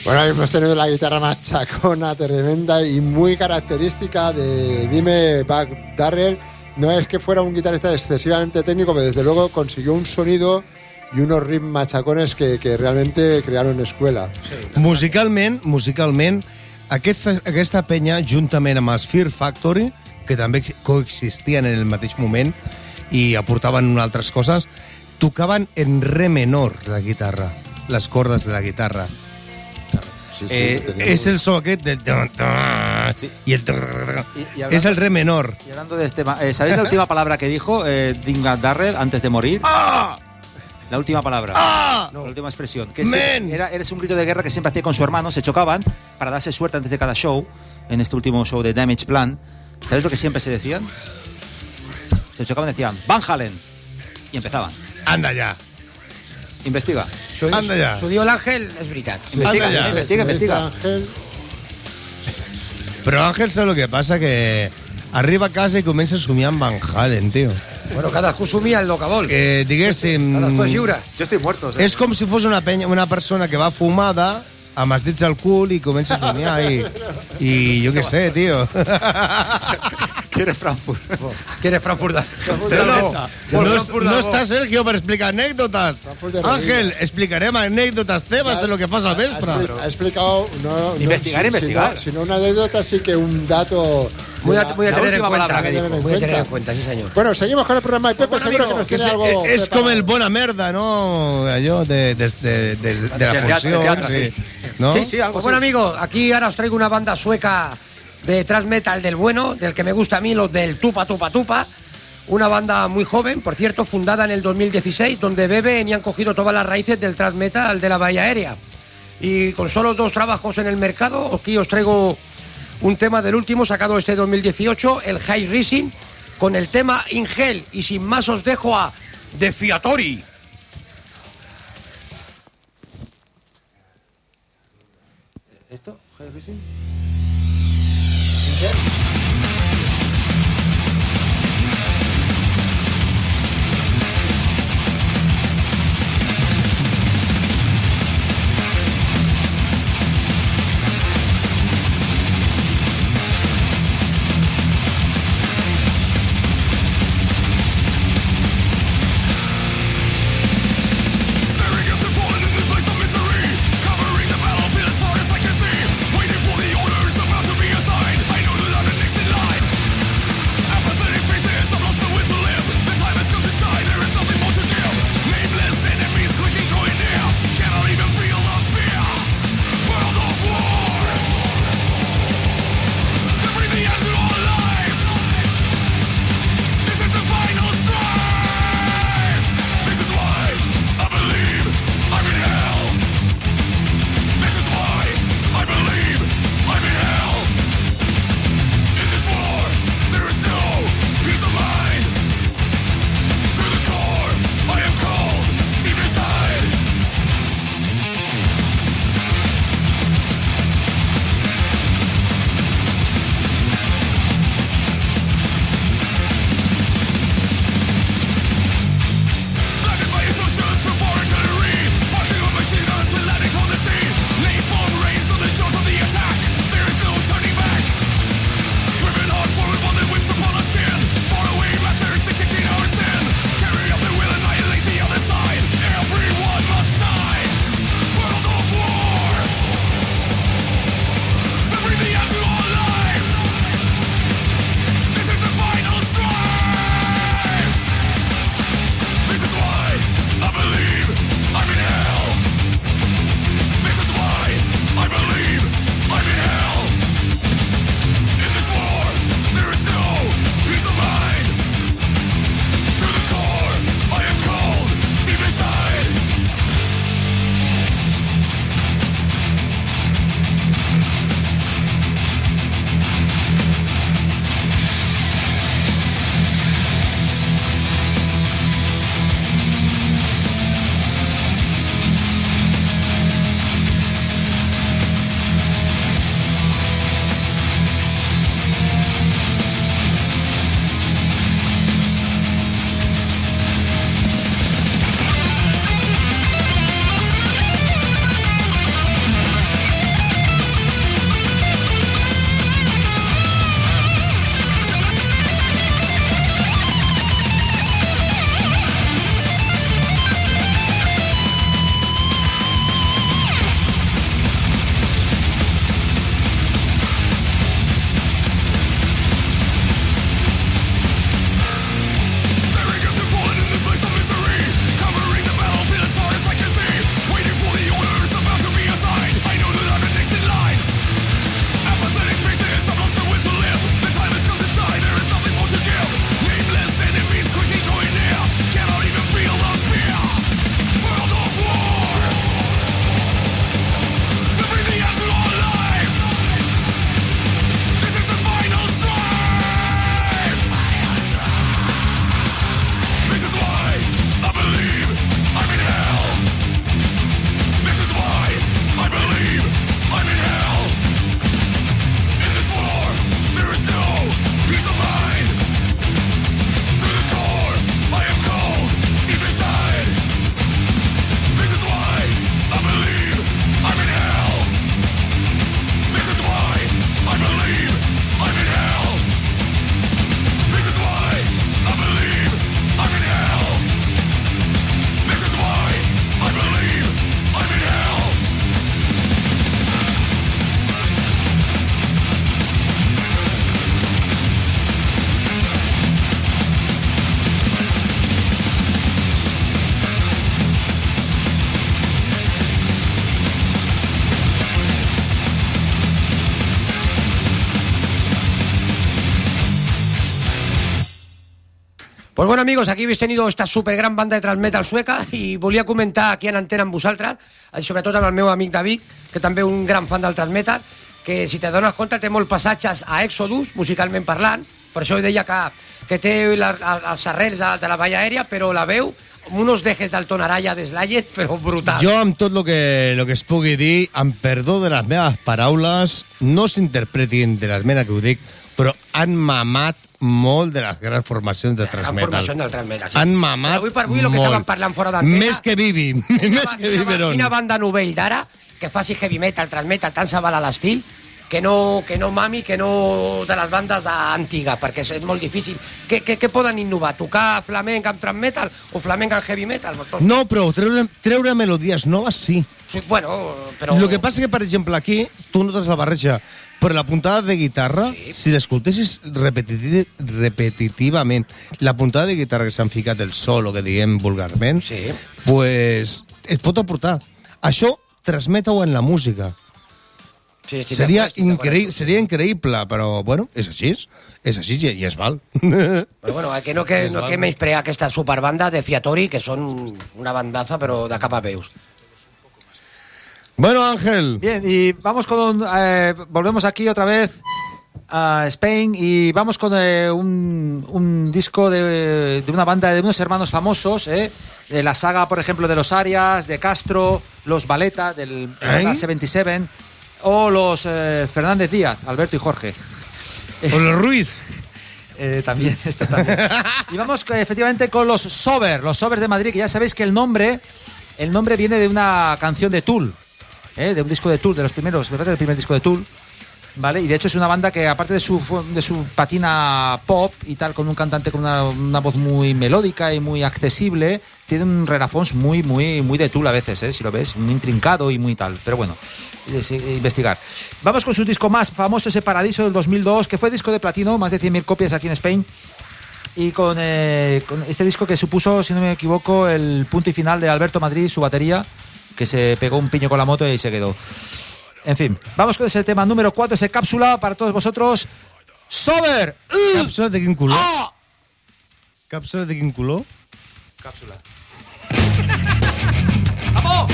Bueno, hemos tenido la guitarra machacona, tremenda y muy característica de Dime Buck Darrell. No es que fuera un guitarrista excesivamente técnico, pero desde luego consiguió un sonido y unos riffs machacones que, que realmente crearon escuela. Sí. Musicalment, musicalment, aquesta, aquesta penya, juntament amb els Fear Factory, que també coexistien en el mateix moment i aportaven unes altres coses, tocaven en re menor la guitarra, les cordes de la guitarra. Sí, sí, eh, es el so aquest del... Sí. Y el... Y, y hablando, es el re menor. Y hablando de este... Eh, ¿Sabéis la última palabra que dijo eh, Dinga Darrell antes de morir? ¡Ah! La última palabra. ¡Ah! La última expresión. Que es, era, era un grito de guerra que siempre hacía con su hermano. Se chocaban para darse suerte antes de cada show. En este último show de Damage Plan. ¿Sabéis lo que siempre se decían? Se chocaban y decían Van Halen. Y empezaban. Anda ya. Investiga. Anda ya. Su dio el Ángel, es veritat. Investiga, ya. investiga, investiga. Ángel. Pero Ángel, ¿sabes lo que pasa? Que arriba a casa y comienza a somiar en Van Halen, tío. Bueno, cadascú somia el locabol. Que diguéssim... Cadascú és lliure. Jo estic muerto. És com si fos una, penya, una persona que va fumada amb els dits al cul i comença a somiar i, i jo què sé, tío. ¿Quieres Frankfurt? ¿Quieres Frankfurt? No, no, no, no està Sergio per explicar anécdotas. Ángel, explicarem anécdotas teves de lo que pasa al vespre. Ha explicado... No, no, investigar, si, investigar. Si no, si no una anécdota, sí que un dato... Muy a, muy a tener en cuenta. Que dijo, muy a tener en cuenta, sí, señor. Bueno, seguimos con el programa de Pepe, Pues bueno, seguro amigo, que nos que tiene se, algo... Es preparado. com el bona merda, ¿no? Allò de, de, de, de, de la funció. Sí. ¿No? Sí, sí, algo pues bueno, amigo, aquí ahora os traigo una banda sueca de thrash metal del bueno, del que me gusta a mí, los del Tupa Tupa Tupa. Una banda muy joven, por cierto, fundada en el dos mil dieciséis, donde beben y han cogido todas las raíces del thrash metal de la Bahía Aérea. Y con solo dos trabajos en el mercado, aquí os traigo un tema del último, sacado este dos mil dieciocho, el High Rising, con el tema Ingel. Y sin más os dejo a The Fiatori. ¿Esto? ¿High Rising? Covering the battlefield as far as I can see, waiting for the orders about to be assigned. I know that I'm an Pues bueno, amigos, aquí habéis tenido esta super gran banda de transmetal sueca i volia comentar aquí en antena amb vosaltres, sobretot amb el meu amic David, que també un gran fan del transmetal, que si te dones compte té molts passatges a Exodus, musicalment parlant, per això deia que, que té la, els arrels de, de la Valla Aèria, però la veu amb unos dejes del Tonaraya de Slayer, però brutal. Jo, amb tot el que, lo que es pugui dir, amb perdó de les meves paraules, no s'interpretin de la manera que ho dic, però han mamat molt de les grans formacions de transmetal. Formació del transmetal, sí. Han mamat avui per avui, el que molt. estaven parlant fora d'antena... Més que Vivi. Més que Viveron. Quina banda novell d'ara que faci heavy metal, transmetal, tan sabal a l'estil, que no, que no mami, que no de les bandes antigues, perquè és molt difícil. Què, què, què poden innovar? Tocar flamenc amb transmetal o flamenc amb heavy metal? No, però treure, treure melodies noves sí. Sí, bueno, però... Lo que passa que, per exemple, aquí tu notes la barreja, però la puntada de guitarra, sí. Si l'escoltessis repetiti repetitivament, la puntada de guitarra que s'han ficat el solo, que diguem vulgarment, sí. Pues et pot aportar. Això transmeta-ho en la música. Sí, sí, seria, increïble, seria increïble, però, bueno, és així, és així i es val. Però, bueno, que no que, no que menysprear aquesta superbanda de Fiatori, que són una bandaza, però de cap a peus. Bueno, Ángel. Bien, y vamos con... Eh, volvemos aquí otra vez a Spain y vamos con eh, un, un disco de, de una banda de unos hermanos famosos, eh, de la saga, por ejemplo, de los Arias, de Castro, los Valeta, del ¿Eh? setenta y siete, o los eh, Fernández Díaz, Alberto y Jorge. O los Ruiz. Eh, también, esto también. Y vamos eh, efectivamente con los Sober, los Sober de Madrid, que ya sabéis que el nombre, el nombre viene de una canción de Tool. ¿Eh? De un disco de Tool, de los primeros, me parece el primer disco de Tool, ¿vale? Y de hecho es una banda que, aparte de su, de su patina pop y tal, con un cantante con una, una voz muy melódica y muy accesible, tiene un relafons muy, muy, muy de Tool a veces, ¿eh? Si lo ves, muy intrincado y muy tal, pero bueno, es, es, investigar. Vamos con su disco más famoso, ese Paradiso del dos mil dos, que fue disco de platino, más de cien mil copias aquí en Spain, y con, eh, con este disco que supuso, si no me equivoco, el punto y final de Alberto Madrid, su batería, que se pegó un piño con la moto y ahí se quedó. En fin, vamos con ese tema número cuatro, ese cápsula para todos vosotros. Sober. Cápsula de quin color? Oh! Cápsula de quin color? Cápsula. ¡Vamos!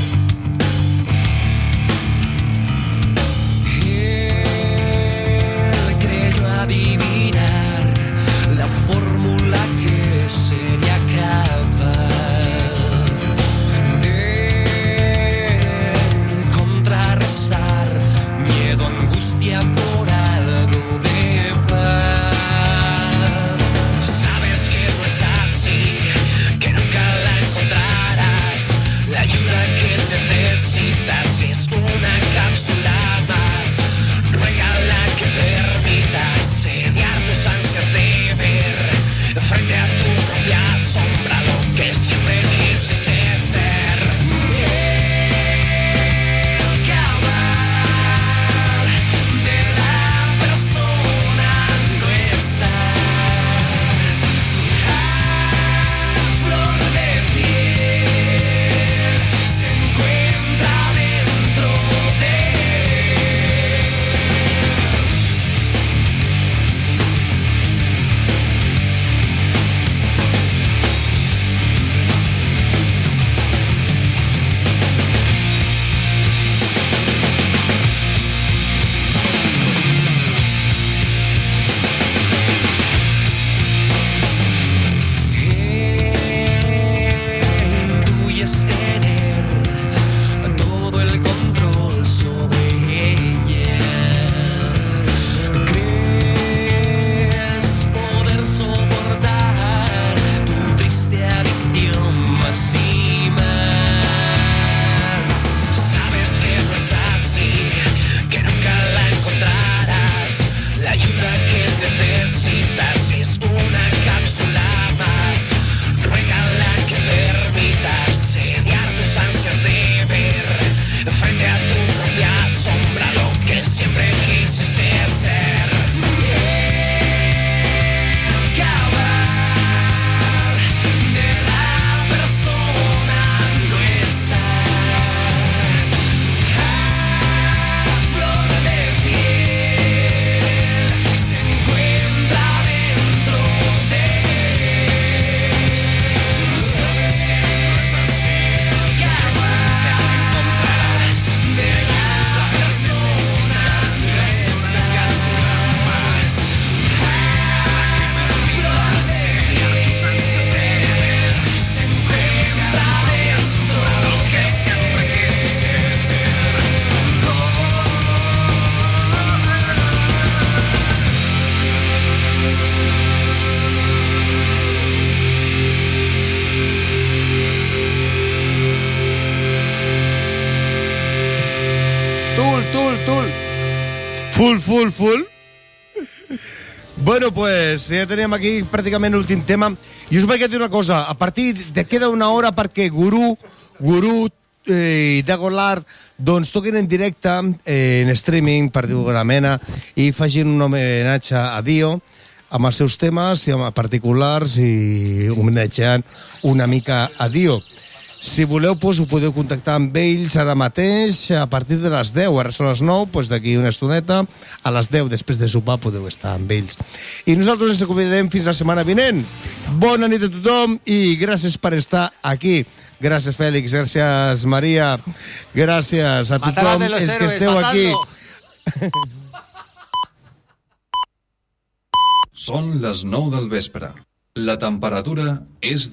Here Full, full, full, full. Bueno, pues ja teníem aquí pràcticament l'últim tema. I us vaig dir una cosa, a partir de queda una hora perquè Gurú, Gurú eh, i Dago Lar doncs toquin en directe, eh, en streaming, per dir-ho d'una mena, i facin un homenatge a Dio, amb els seus temes i amb particulars, i homenatjant una mica a Dio. Si voleu, doncs, ho podeu contactar amb ells ara mateix a partir de les deu. Ara són les nou, doncs d'aquí una estoneta. A les deu, després de sopar, podeu estar amb ells. I nosaltres ens acomiadem fins la setmana vinent. Bona nit a tothom i gràcies per estar aquí. Gràcies, Fèlix. Gràcies, Maria. Gràcies a tothom els que esteu aquí. Són les nou del vespre. La temperatura és